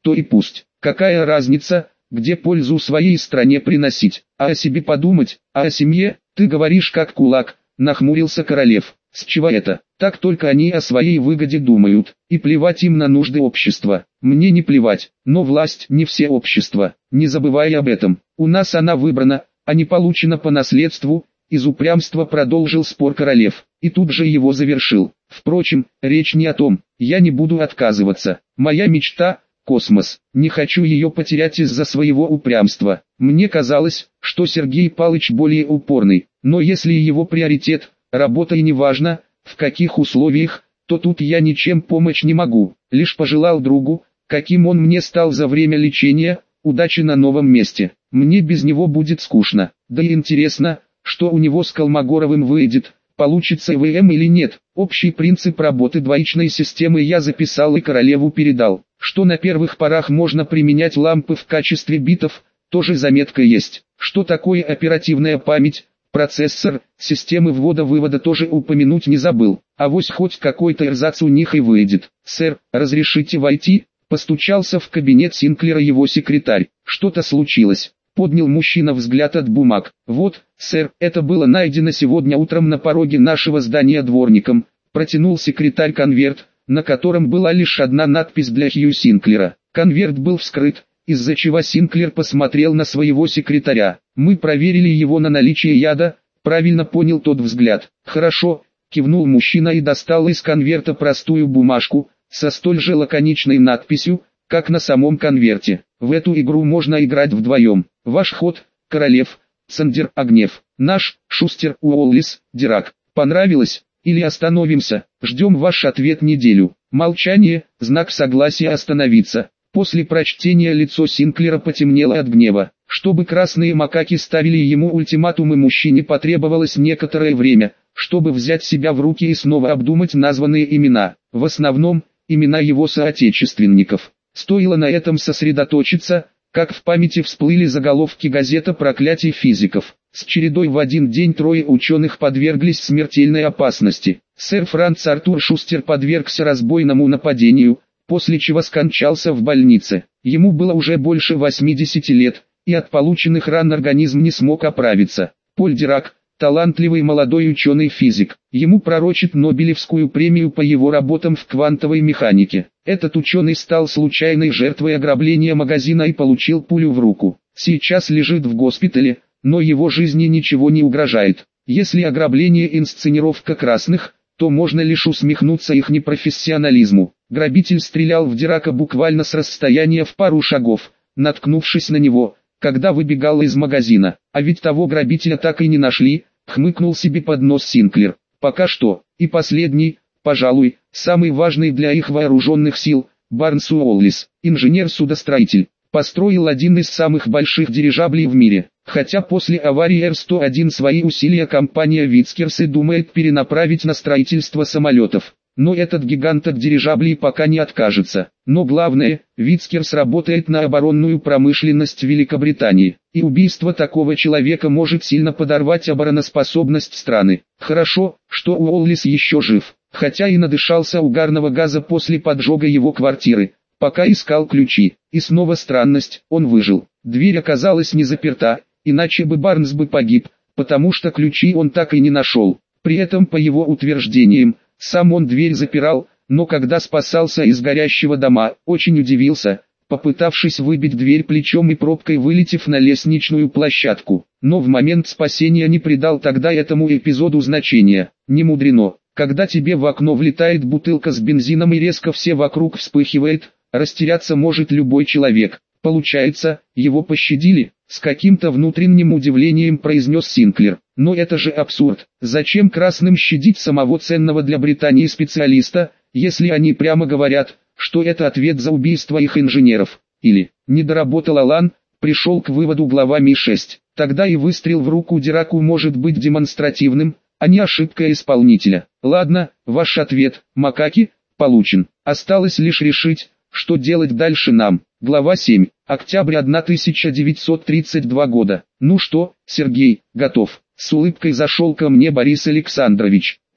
то и пусть. Какая разница, где пользу своей стране приносить, а о себе подумать, а о семье, ты говоришь как кулак, нахмурился Королев. С чего это? Так только они о своей выгоде думают, и плевать им на нужды общества. Мне не плевать, но власть не все общество, не забывай об этом. У нас она выбрана, а не получена по наследству. Из упрямства продолжил спор Королев, и тут же его завершил. Впрочем, речь не о том, я не буду отказываться. Моя мечта – космос, не хочу ее потерять из-за своего упрямства. Мне казалось, что Сергей Палыч более упорный, но если его приоритет – работа и неважно, в каких условиях, то тут я ничем помочь не могу. Лишь пожелал другу, каким он мне стал за время лечения, удачи на новом месте. Мне без него будет скучно, да и интересно, что у него с Колмогоровым выйдет, получится И В М или нет. Общий принцип работы двоичной системы я записал и Королеву передал. Что на первых порах можно применять лампы в качестве битов, тоже заметка есть. Что такое оперативная память, процессор, системы ввода-вывода тоже упомянуть не забыл. Авось хоть какой-то эрзац у них и выйдет. «Сэр, разрешите войти?» Постучался в кабинет Синклера его секретарь. «Что-то случилось?» Поднял мужчина взгляд от бумаг. «Вот, сэр, это было найдено сегодня утром на пороге нашего здания дворником». Протянул секретарь конверт, на котором была лишь одна надпись для Хью Синклера. Конверт был вскрыт, из-за чего Синклер посмотрел на своего секретаря. «Мы проверили его на наличие яда», правильно понял тот взгляд. «Хорошо», кивнул мужчина и достал из конверта простую бумажку, со столь же лаконичной надписью, как на самом конверте. «В эту игру можно играть вдвоем. Ваш ход, Королев, Цандер, Огнев. Наш, Шустер, Уоллис, Дирак. Понравилось? Или остановимся? Ждем ваш ответ неделю». Молчание, знак согласия остановиться. После прочтения лицо Синклера потемнело от гнева. Чтобы красные макаки ставили ему ультиматумы, мужчине потребовалось некоторое время, чтобы взять себя в руки и снова обдумать названные имена. В основном, имена его соотечественников. Стоило на этом сосредоточиться, как в памяти всплыли заголовки газета «Проклятие физиков». С чередой в один день трое ученых подверглись смертельной опасности. Сэр Франц Артур Шустер подвергся разбойному нападению, после чего скончался в больнице. Ему было уже больше восьмидесяти лет, и от полученных ран организм не смог оправиться. Поль Дирак, талантливый молодой ученый-физик, ему пророчат Нобелевскую премию по его работам в квантовой механике. Этот ученый стал случайной жертвой ограбления магазина и получил пулю в руку. Сейчас лежит в госпитале, но его жизни ничего не угрожает. Если ограбление инсценировка красных, то можно лишь усмехнуться их непрофессионализму. Грабитель стрелял в Дирака буквально с расстояния в пару шагов, наткнувшись на него, когда выбегал из магазина. А ведь того грабителя так и не нашли, хмыкнул себе под нос Синклер. Пока что. И последний, пожалуй, самый важный для их вооруженных сил, Барнс Уоллис, инженер-судостроитель, построил один из самых больших дирижаблей в мире. Хотя после аварии Р сто один свои усилия компания Витскерс и думает перенаправить на строительство самолетов. Но этот гигант от дирижаблей пока не откажется. Но главное, Витскерс работает на оборонную промышленность Великобритании. И убийство такого человека может сильно подорвать обороноспособность страны. Хорошо, что Уоллис еще жив, хотя и надышался угарного газа после поджога его квартиры, пока искал ключи. И снова странность, он выжил. Дверь оказалась не заперта, иначе бы Барнс бы погиб, потому что ключи он так и не нашел. При этом, по его утверждениям, сам он дверь запирал, но когда спасался из горящего дома, очень удивился, попытавшись выбить дверь плечом и пробкой вылетев на лестничную площадку. Но в момент спасения не придал тогда этому эпизоду значения. Не мудрено, когда тебе в окно влетает бутылка с бензином и резко все вокруг вспыхивает, растеряться может любой человек. Получается, его пощадили, с каким-то внутренним удивлением произнес Синклер. Но это же абсурд. Зачем красным щадить самого ценного для Британии специалиста, если они прямо говорят, что это ответ за убийство их инженеров? Или, не доработал Алан, пришел к выводу глава Ми шесть. Тогда и выстрел в руку Дираку может быть демонстративным, а не ошибка исполнителя. Ладно, ваш ответ, макаки, получен. Осталось лишь решить, что делать дальше нам. Глава семь. Октябрь тысяча девятьсот тридцать второго года. Ну что, Сергей, готов? С улыбкой зашел ко мне Борис Александрович.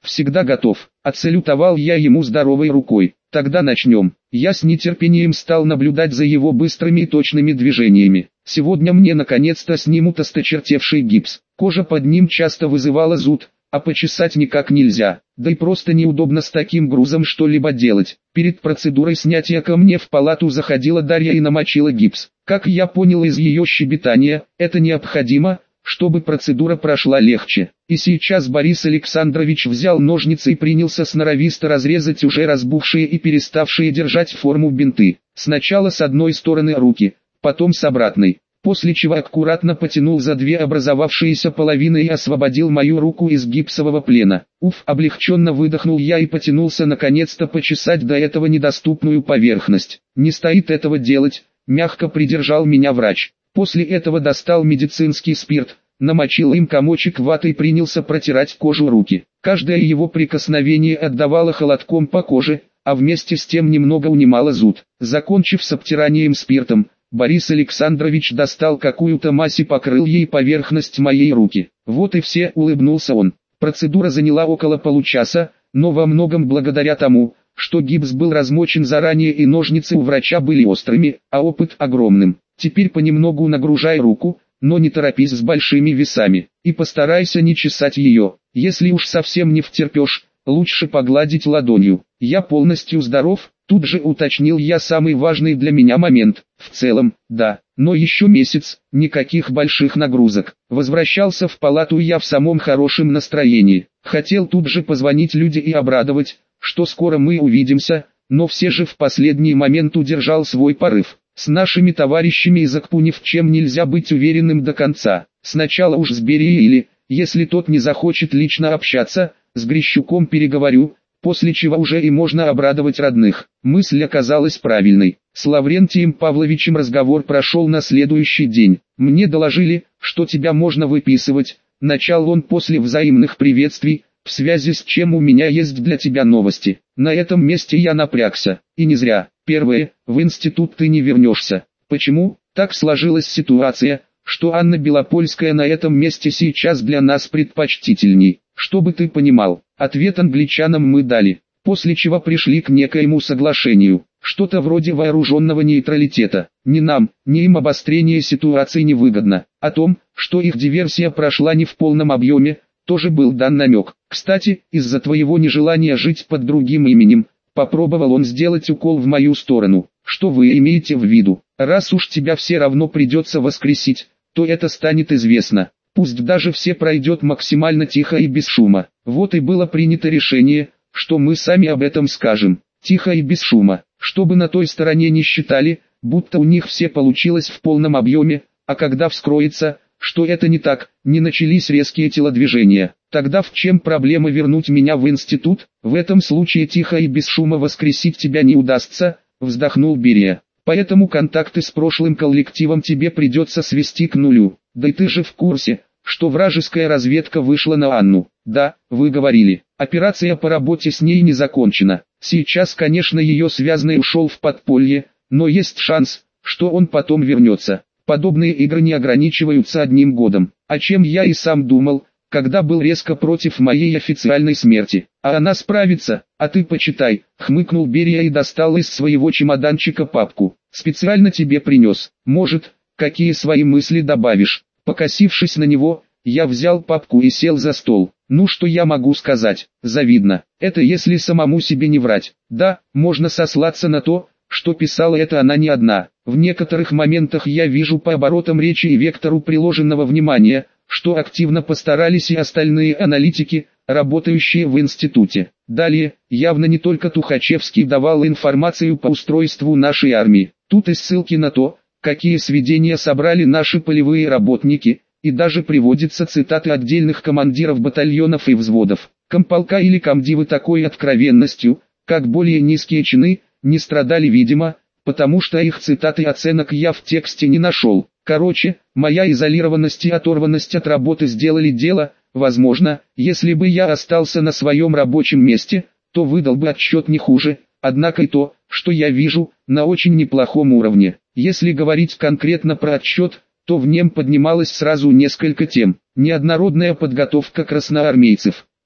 всегда готов. Отсалютовал я ему здоровой рукой. Тогда начнем. Я с нетерпением стал наблюдать за его быстрыми и точными движениями. Сегодня мне наконец-то снимут осточертевший гипс. Кожа под ним часто вызывала зуд, а почесать никак нельзя. Да и просто неудобно с таким грузом что-либо делать. Перед процедурой снятия ко мне в палату заходила Дарья и намочила гипс. Как я понял из ее щебетания, это необходимо, чтобы процедура прошла легче. И сейчас Борис Александрович взял ножницы и принялся сноровисто разрезать уже разбухшие и переставшие держать форму бинты. Сначала с одной стороны руки, потом с обратной. После чего аккуратно потянул за две образовавшиеся половины и освободил мою руку из гипсового плена. Уф, облегченно выдохнул я и потянулся наконец-то почесать до этого недоступную поверхность. Не стоит этого делать, мягко придержал меня врач. После этого достал медицинский спирт, намочил им комочек ваты и принялся протирать кожу руки. Каждое его прикосновение отдавало холодком по коже, а вместе с тем немного унимало зуд. Закончив с обтиранием спиртом, Борис Александрович достал какую-то мазь и покрыл ей поверхность моей руки. Вот и все, улыбнулся он. Процедура заняла около получаса, но во многом благодаря тому, что гипс был размочен заранее и ножницы у врача были острыми, а опыт огромным. Теперь понемногу нагружай руку, но не торопись с большими весами. И постарайся не чесать ее. Если уж совсем не втерпешь, лучше погладить ладонью. Я полностью здоров, тут же уточнил я самый важный для меня момент. В целом, да, но еще месяц, никаких больших нагрузок. Возвращался в палату я в самом хорошем настроении. Хотел тут же позвонить людям и обрадовать, что скоро мы увидимся, но все же в последний момент удержал свой порыв. С нашими товарищами из АКПУ ни в чем нельзя быть уверенным до конца. Сначала уж с Берией или, если тот не захочет лично общаться, с Грищуком переговорю, после чего уже и можно обрадовать родных. Мысль оказалась правильной. С Лаврентием Павловичем разговор прошел на следующий день. Мне доложили, что тебя можно выписывать. Начал он после взаимных приветствий, в связи с чем у меня есть для тебя новости. На этом месте я напрягся, и не зря. Первое, в институт ты не вернешься. Почему? Так сложилась ситуация, что Анна Белопольская на этом месте сейчас для нас предпочтительней. Чтобы ты понимал, ответ англичанам мы дали, после чего пришли к некоему соглашению. Что-то вроде вооруженного нейтралитета. Ни нам, ни им обострение ситуации не выгодно. О том, что их диверсия прошла не в полном объеме, тоже был дан намек. Кстати, из-за твоего нежелания жить под другим именем, попробовал он сделать укол в мою сторону. Что вы имеете в виду? Раз уж тебя все равно придется воскресить, то это станет известно. Пусть даже все пройдет максимально тихо и без шума. Вот и было принято решение, что мы сами об этом скажем. Тихо и без шума. Чтобы на той стороне не считали, будто у них все получилось в полном объеме, а когда вскроется, что это не так, не начались резкие телодвижения. Тогда в чем проблема вернуть меня в институт? В этом случае тихо и без шума воскресить тебя не удастся, вздохнул Берия. Поэтому контакты с прошлым коллективом тебе придется свести к нулю. Да и ты же в курсе, что вражеская разведка вышла на Анну. Да, вы говорили, операция по работе с ней не закончена. Сейчас, конечно, ее связанный ушел в подполье, но есть шанс, что он потом вернется. Подобные игры не ограничиваются одним годом, о чем я и сам думал, когда был резко против моей официальной смерти. А она справится, а ты почитай, хмыкнул Берия и достал из своего чемоданчика папку. Специально тебе принес. Может, какие свои мысли добавишь? Покосившись на него, я взял папку и сел за стол. Ну что я могу сказать? Завидно. Это если самому себе не врать. Да, можно сослаться на то, что писала это она не одна. В некоторых моментах я вижу по оборотам речи и вектору приложенного внимания, что активно постарались и остальные аналитики, работающие в институте. Далее, явно не только Тухачевский давал информацию по устройству нашей армии. Тут и ссылки на то, какие сведения собрали наши полевые работники, и даже приводятся цитаты отдельных командиров батальонов и взводов. Комполка или комдивы такой откровенностью, как более низкие чины, не страдали видимо, потому что их цитаты и оценок я в тексте не нашел. Короче, моя изолированность и оторванность от работы сделали дело. Возможно, если бы я остался на своем рабочем месте, то выдал бы отчет не хуже, однако и то, что я вижу, на очень неплохом уровне. Если говорить конкретно про отчет, то в нем поднималось сразу несколько тем. Неоднородная подготовка красноармейцев,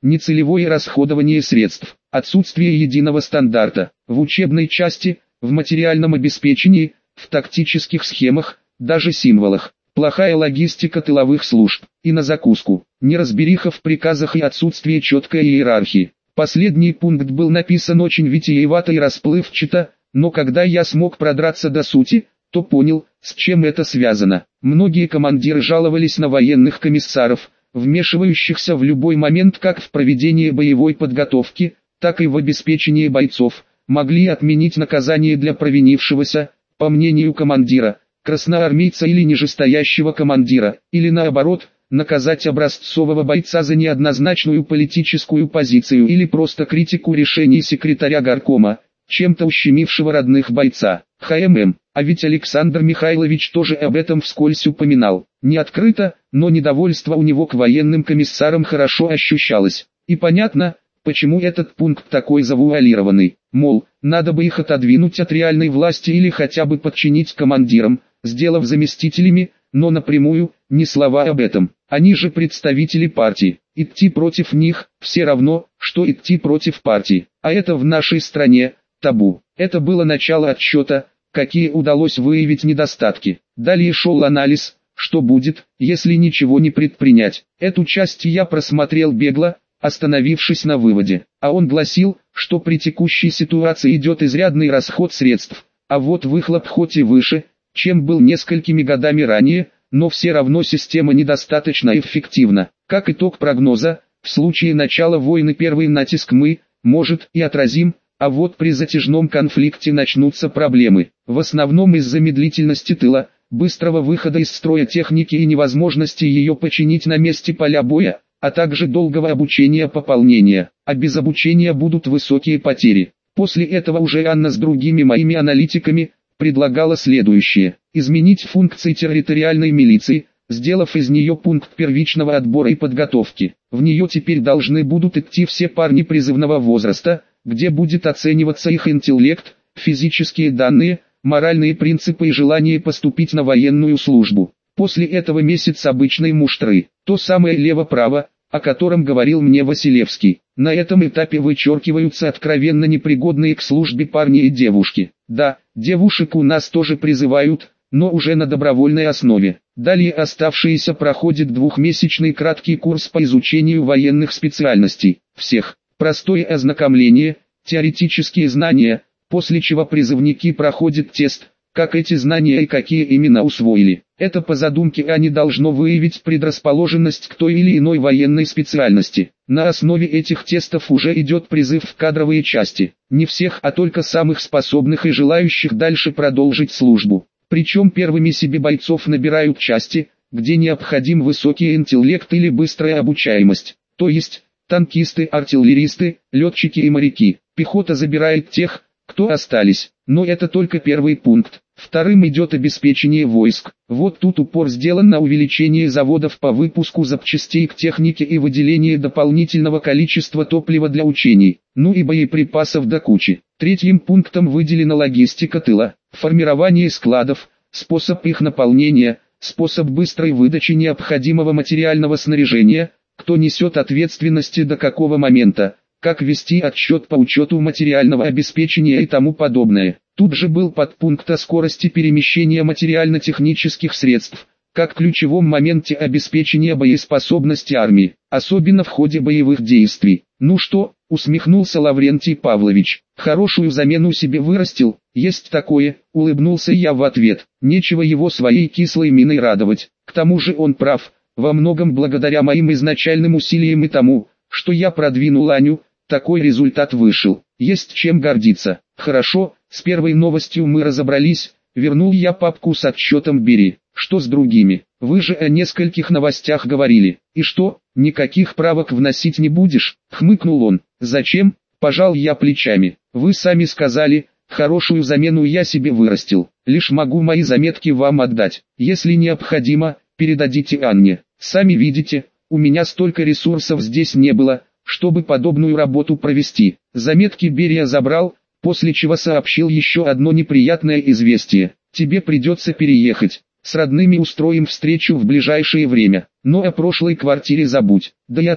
нецелевое расходование средств, отсутствие единого стандарта, в учебной части, в материальном обеспечении, в тактических схемах, даже символах, плохая логистика тыловых служб, и на закуску, неразбериха в приказах и отсутствие четкой иерархии. Последний пункт был написан очень витиевато и расплывчато, но когда я смог продраться до сути, то понял, с чем это связано. Многие командиры жаловались на военных комиссаров, вмешивающихся в любой момент как в проведении боевой подготовки, так и в обеспечении бойцов, могли отменить наказание для провинившегося, по мнению командира, красноармейца или нижестоящего командира, или наоборот, наказать образцового бойца за неоднозначную политическую позицию или просто критику решений секретаря горкома, чем-то ущемившего родных бойца. ХММ, а ведь Александр Михайлович тоже об этом вскользь упоминал. Не открыто, но недовольство у него к военным комиссарам хорошо ощущалось. И понятно, почему этот пункт такой завуалированный. Мол, надо бы их отодвинуть от реальной власти или хотя бы подчинить командирам, сделав заместителями, но напрямую, ни слова об этом. Они же представители партии. Идти против них, все равно, что идти против партии. А это в нашей стране табу. Это было начало отсчета, какие удалось выявить недостатки. Далее шел анализ, что будет, если ничего не предпринять. Эту часть я просмотрел бегло, остановившись на выводе. А он гласил, что при текущей ситуации идет изрядный расход средств, а вот выхлоп хоть и выше, чем был несколькими годами ранее, но все равно система недостаточно эффективна. Как итог прогноза, в случае начала войны первый натиск мы, может, и отразим, а вот при затяжном конфликте начнутся проблемы, в основном из-за медлительности тыла, быстрого выхода из строя техники и невозможности ее починить на месте поля боя, а также долгого обучения пополнения, а без обучения будут высокие потери. После этого уже Анна с другими моими аналитиками предлагала следующее: изменить функции территориальной милиции, сделав из нее пункт первичного отбора и подготовки. В нее теперь должны будут идти все парни призывного возраста, где будет оцениваться их интеллект, физические данные, моральные принципы и желание поступить на военную службу. После этого месяц обычной муштры, то самое лево-право, о котором говорил мне Василевский. На этом этапе вычеркиваются откровенно непригодные к службе парни и девушки. Да, девушек у нас тоже призывают, но уже на добровольной основе. Далее оставшиеся проходят двухмесячный краткий курс по изучению военных специальностей. Всех. Простое ознакомление, теоретические знания, после чего призывники проходят тест, как эти знания и какие именно усвоили. Это по задумке они должно выявить предрасположенность к той или иной военной специальности. На основе этих тестов уже идет призыв в кадровые части. Не всех, а только самых способных и желающих дальше продолжить службу. Причем первыми себе бойцов набирают части, где необходим высокий интеллект или быстрая обучаемость. То есть, танкисты, артиллеристы, летчики и моряки. Пехота забирает тех, кто остались. Но это только первый пункт. Вторым идет обеспечение войск. Вот тут упор сделан на увеличение заводов по выпуску запчастей к технике и выделение дополнительного количества топлива для учений, ну и боеприпасов до кучи. Третьим пунктом выделена логистика тыла, формирование складов, способ их наполнения, способ быстрой выдачи необходимого материального снаряжения, кто несет ответственности до какого момента, как вести отчет по учету материального обеспечения и тому подобное. Тут же был подпункт о скорости перемещения материально-технических средств, как ключевом моменте обеспечения боеспособности армии, особенно в ходе боевых действий. Ну что, усмехнулся Лаврентий Павлович, хорошую замену себе вырастил, есть такое, улыбнулся я в ответ, нечего его своей кислой миной радовать, к тому же он прав, во многом благодаря моим изначальным усилиям и тому, что я продвинул Аню, такой результат вышел, есть чем гордиться. Хорошо, с первой новостью мы разобрались, вернул я папку с отчетом Бери. Что с другими? Вы же о нескольких новостях говорили. И что, никаких правок вносить не будешь? Хмыкнул он. Зачем? Пожал я плечами. Вы сами сказали, хорошую замену я себе вырастил. Лишь могу мои заметки вам отдать. Если необходимо, передадите Анне. Сами видите, у меня столько ресурсов здесь не было, чтобы подобную работу провести. Заметки Берия забрал, после чего сообщил еще одно неприятное известие. Тебе придется переехать. С родными устроим встречу в ближайшее время. Но о прошлой квартире забудь. Да и о той,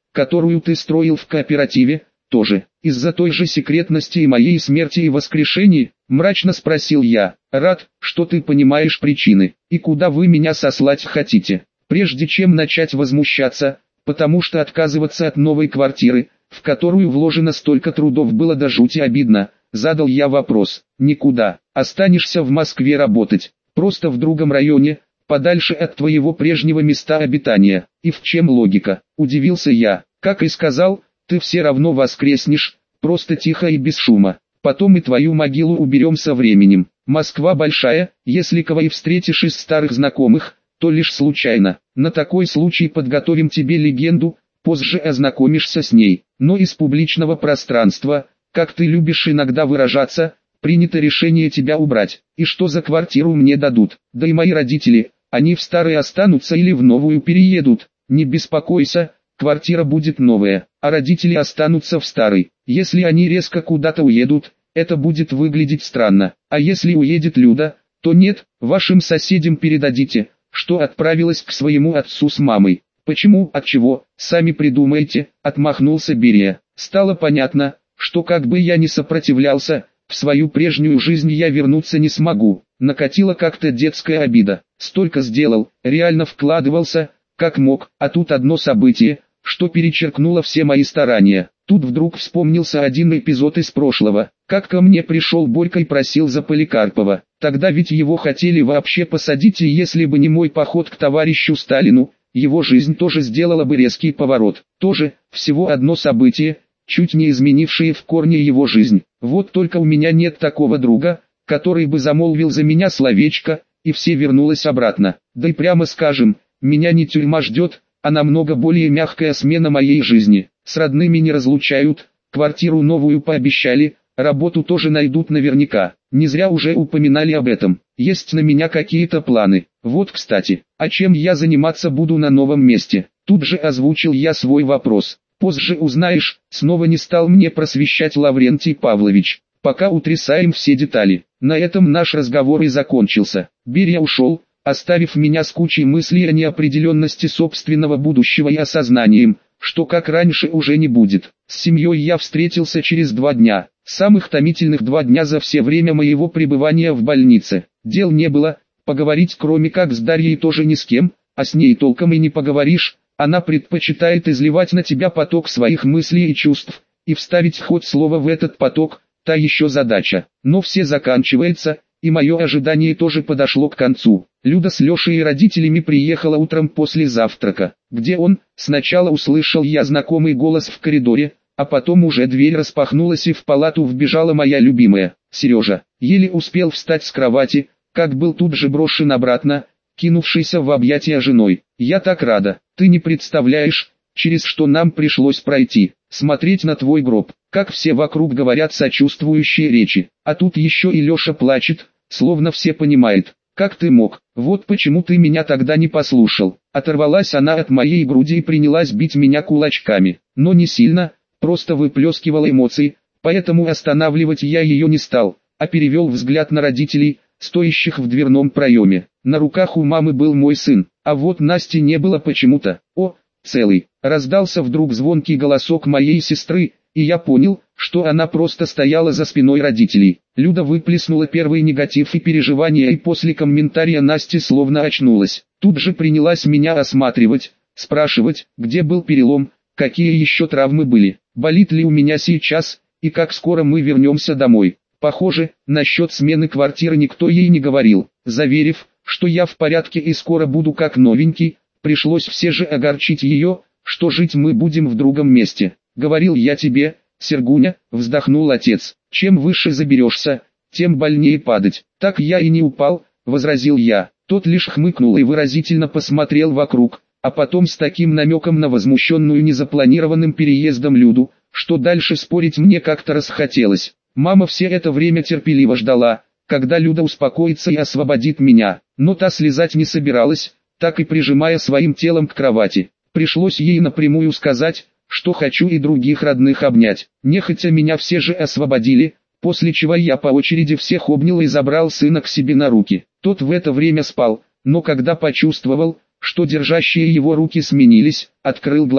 которую ты строил в кооперативе, тоже, из-за той же секретности и моей смерти и воскрешения?» — мрачно спросил я. «Рад, что ты понимаешь причины, и куда вы меня сослать хотите». Прежде чем начать возмущаться, потому что отказываться от новой квартиры, в которую вложено столько трудов, было до жути обидно, задал я вопрос. «Никуда, останешься в Москве работать, просто в другом районе, подальше от твоего прежнего места обитания». «И в чем логика?» — удивился я. «Как и сказал, ты все равно воскреснешь, просто тихо и без шума. Потом и твою могилу уберем со временем. Москва большая, если кого и встретишь из старых знакомых, то лишь случайно. На такой случай подготовим тебе легенду, позже ознакомишься с ней. Но из публичного пространства, как ты любишь иногда выражаться, принято решение тебя убрать. И что за квартиру мне дадут? Да и мои родители, они в старой останутся или в новую переедут? Не беспокойся, квартира будет новая, а родители останутся в старой. Если они резко куда-то уедут, это будет выглядеть странно. А если уедет Люда, то нет, вашим соседям передадите, что отправилась к своему отцу с мамой». «Почему, от чего, сами придумайте», — отмахнулся Берия. Стало понятно, что как бы я ни сопротивлялся, в свою прежнюю жизнь я вернуться не смогу. Накатила как-то детская обида. Столько сделал, реально вкладывался, как мог, а тут одно событие, что перечеркнуло все мои старания. Тут вдруг вспомнился один эпизод из прошлого, как ко мне пришел Борька и просил за Поликарпова. Тогда ведь его хотели вообще посадить, и если бы не мой поход к товарищу Сталину, его жизнь тоже сделала бы резкий поворот. Тоже, всего одно событие, чуть не изменившее в корне его жизнь. Вот только у меня нет такого друга, который бы замолвил за меня словечко, и все вернулось обратно. Да и прямо скажем, меня не тюрьма ждет, а намного более мягкая смена моей жизни. С родными не разлучают, квартиру новую пообещали, работу тоже найдут наверняка. Не зря уже упоминали об этом. Есть на меня какие-то планы. Вот, кстати, а чем я заниматься буду на новом месте? Тут же озвучил я свой вопрос. Позже узнаешь, снова не стал мне просвещать Лаврентий Павлович. Пока утрясаем все детали. На этом наш разговор и закончился. Берия ушел, оставив меня с кучей мыслей о неопределенности собственного будущего и осознанием, что как раньше уже не будет. С семьей я встретился через два дня. Самых томительных два дня за все время моего пребывания в больнице. Дел не было, поговорить кроме как с Дарьей тоже ни с кем, а с ней толком и не поговоришь. Она предпочитает изливать на тебя поток своих мыслей и чувств, и вставить хоть слово в этот поток, та еще задача. Но все заканчивается, и мое ожидание тоже подошло к концу. Люда с Лешей и родителями приехала утром после завтрака. «Где он?» Сначала услышал я знакомый голос в коридоре, а потом уже дверь распахнулась и в палату вбежала моя любимая, Сережа. Еле успел встать с кровати, как был тут же брошен обратно, кинувшийся в объятия женой. «Я так рада, ты не представляешь, через что нам пришлось пройти, смотреть на твой гроб, как все вокруг говорят сочувствующие речи, а тут еще и Леша плачет, словно все понимает. Как ты мог? Вот почему ты меня тогда не послушал». Оторвалась она от моей груди и принялась бить меня кулачками, но не сильно, просто выплескивала эмоции, поэтому останавливать я ее не стал, а перевел взгляд на родителей, стоящих в дверном проеме. На руках у мамы был мой сын, а вот Насти не было почему-то. «О, целый!» Раздался вдруг звонкий голосок моей сестры, и я понял, что она просто стояла за спиной родителей. Люда выплеснула первый негатив и переживания, и после комментария Насти словно очнулась. Тут же принялась меня осматривать, спрашивать, где был перелом, какие еще травмы были, болит ли у меня сейчас, и как скоро мы вернемся домой. Похоже, насчет смены квартиры никто ей не говорил. Заверив, что я в порядке и скоро буду как новенький, пришлось все же огорчить ее, что жить мы будем в другом месте. «Говорил я тебе, Сергуня», — вздохнул отец, — «чем выше заберешься, тем больнее падать». «Так я и не упал», — возразил я. Тот лишь хмыкнул и выразительно посмотрел вокруг, а потом с таким намеком на возмущенную незапланированным переездом Люду, что дальше спорить мне как-то расхотелось. Мама все это время терпеливо ждала, когда Люда успокоится и освободит меня, но та слезать не собиралась, так и прижимая своим телом к кровати. Пришлось ей напрямую сказать, что хочу и других родных обнять. Нехотя меня все же освободили, после чего я по очереди всех обнял и забрал сына к себе на руки. Тот в это время спал, но когда почувствовал, что держащие его руки сменились, открыл глаза.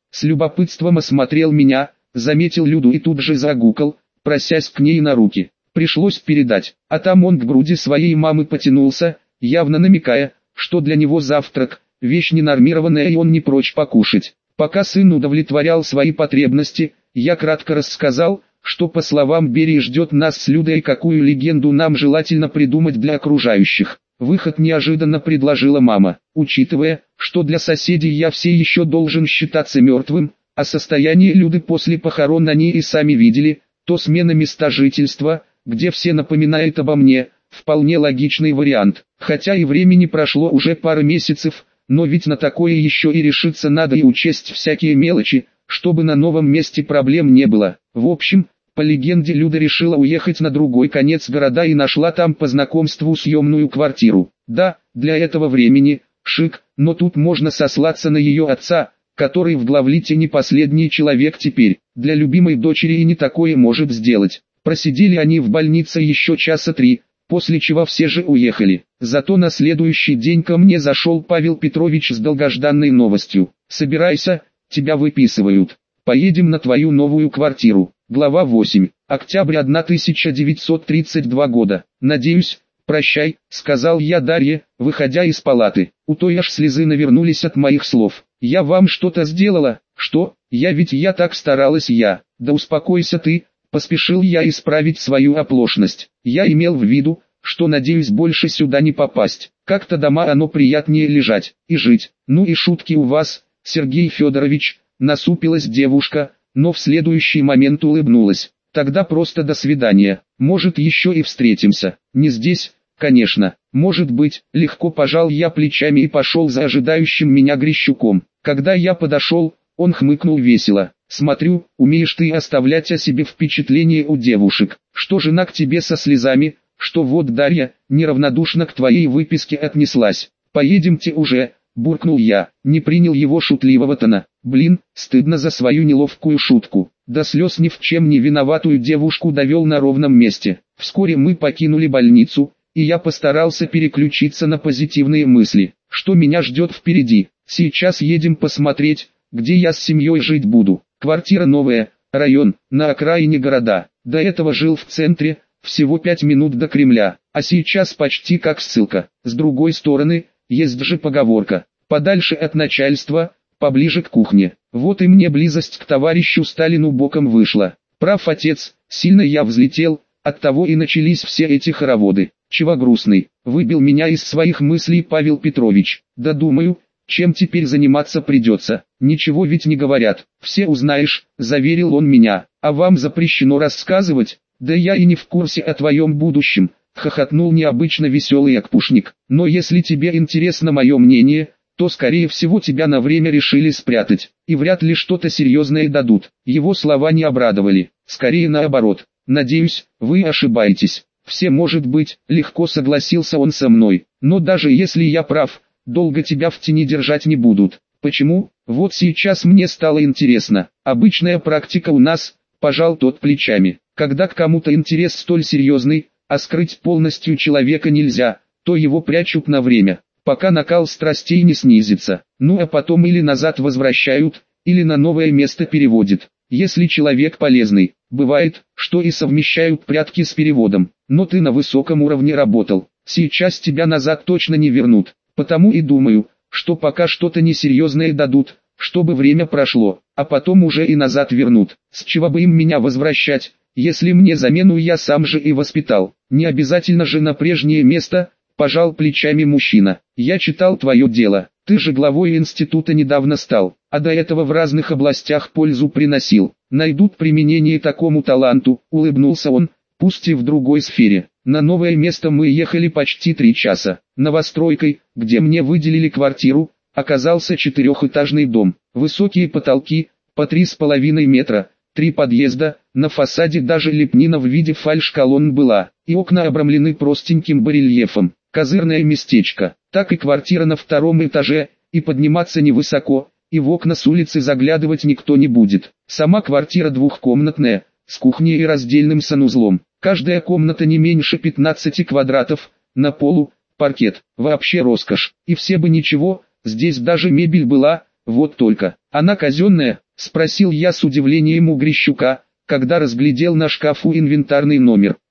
с любопытством осмотрел меня, заметил Люду и тут же загукал, просясь к ней на руки. Пришлось передать, а там он к груди своей мамы потянулся, явно намекая, что для него завтрак – вещь ненормированная и он не прочь покушать. Пока сын удовлетворял свои потребности, я кратко рассказал, что по словам Берии ждет нас с Людой и какую легенду нам желательно придумать для окружающих. Выход неожиданно предложила мама, учитывая, что для соседей я все еще должен считаться мертвым, а состояние Люды после похорон они и сами видели, то смена места жительства, где все напоминают обо мне, вполне логичный вариант. Хотя и времени прошло уже пара месяцев, но ведь на такое еще и решиться надо и учесть всякие мелочи, чтобы на новом месте проблем не было. В общем, по легенде Люда решила уехать на другой конец города и нашла там по знакомству съемную квартиру. Да, для этого времени, шик, но тут можно сослаться на ее отца, который в главлите не последний человек теперь, для любимой дочери и не такое может сделать. Просидели они в больнице еще часа три, после чего все же уехали. Зато на следующий день ко мне зашел Павел Петрович с долгожданной новостью. «Собирайся, тебя выписывают. Поедем на твою новую квартиру». Глава восемь. Октябрь тысяча девятьсот тридцать второго года. «Надеюсь, прощай», — сказал я Дарье, выходя из палаты. У той аж слезы навернулись от моих слов. «Я вам что-то сделала?» «Что? Я ведь я так старалась я». «Да успокойся ты», — поспешил я исправить свою оплошность. Я имел в виду, что надеюсь больше сюда не попасть. Как-то дома оно приятнее лежать и жить. Ну и шутки у вас, Сергей Федорович, насупилась девушка, но в следующий момент улыбнулась. Тогда просто до свидания, может еще и встретимся. Не здесь, конечно, может быть, легко пожал я плечами и пошел за ожидающим меня Грищуком. Когда я подошел, он хмыкнул весело. «Смотрю, умеешь ты оставлять о себе впечатление у девушек. Что жена к тебе со слезами, что вот Дарья, неравнодушно к твоей выписке отнеслась. Поедемте уже», — буркнул я, не принял его шутливого тона. Блин, стыдно за свою неловкую шутку. До слез ни в чем не виноватую девушку довел на ровном месте. Вскоре мы покинули больницу, и я постарался переключиться на позитивные мысли. Что меня ждет впереди? Сейчас едем посмотреть, где я с семьей жить буду. Квартира новая, район, на окраине города. До этого жил в центре, всего пять минут до Кремля, а сейчас почти как ссылка. С другой стороны, есть же поговорка: подальше от начальства, поближе к кухне. Вот и мне близость к товарищу Сталину боком вышла. Прав отец, сильно я взлетел, оттого и начались все эти хороводы. Чего грустный, выбил меня из своих мыслей Павел Петрович. Да думаю, чем теперь заниматься придется, ничего ведь не говорят, все узнаешь, заверил он меня, а вам запрещено рассказывать, да я и не в курсе о твоем будущем, хохотнул необычно веселый Акпушник, но если тебе интересно мое мнение, то скорее всего тебя на время решили спрятать, и вряд ли что-то серьезное дадут. Его слова не обрадовали, скорее наоборот. Надеюсь, вы ошибаетесь. Все может быть, легко согласился он со мной, но даже если я прав, долго тебя в тени держать не будут. Почему? Вот сейчас мне стало интересно. Обычная практика у нас, пожал тот плечами. Когда к кому-то интерес столь серьезный, а скрыть полностью человека нельзя, то его прячут на время, пока накал страстей не снизится. Ну а потом или назад возвращают, или на новое место переводят. Если человек полезный, бывает, что и совмещают прятки с переводом. Но ты на высоком уровне работал, сейчас тебя назад точно не вернут. Потому и думаю, что пока что-то несерьезное дадут, чтобы время прошло, а потом уже и назад вернут. С чего бы им меня возвращать, если мне замену я сам же и воспитал? Не обязательно же на прежнее место, пожал плечами мужчина. Я читал твое дело, ты же главой института недавно стал, а до этого в разных областях пользу приносил. Найдут применение такому таланту, улыбнулся он, пусть и в другой сфере. На новое место мы ехали почти три часа. Новостройкой, где мне выделили квартиру, оказался четырехэтажный дом. Высокие потолки, по три с половиной метра, три подъезда, на фасаде даже лепнина в виде фальш-колонн была, и окна обрамлены простеньким барельефом. Козырное местечко. Так и квартира на втором этаже, и подниматься невысоко, и в окна с улицы заглядывать никто не будет. Сама квартира двухкомнатная, с кухней и раздельным санузлом. Каждая комната не меньше пятнадцати квадратов, на полу паркет, вообще роскошь. И все бы ничего, здесь даже мебель была, Вот только, она казенная, спросил я с удивлением у Грищука, когда разглядел на шкафу инвентарный номер.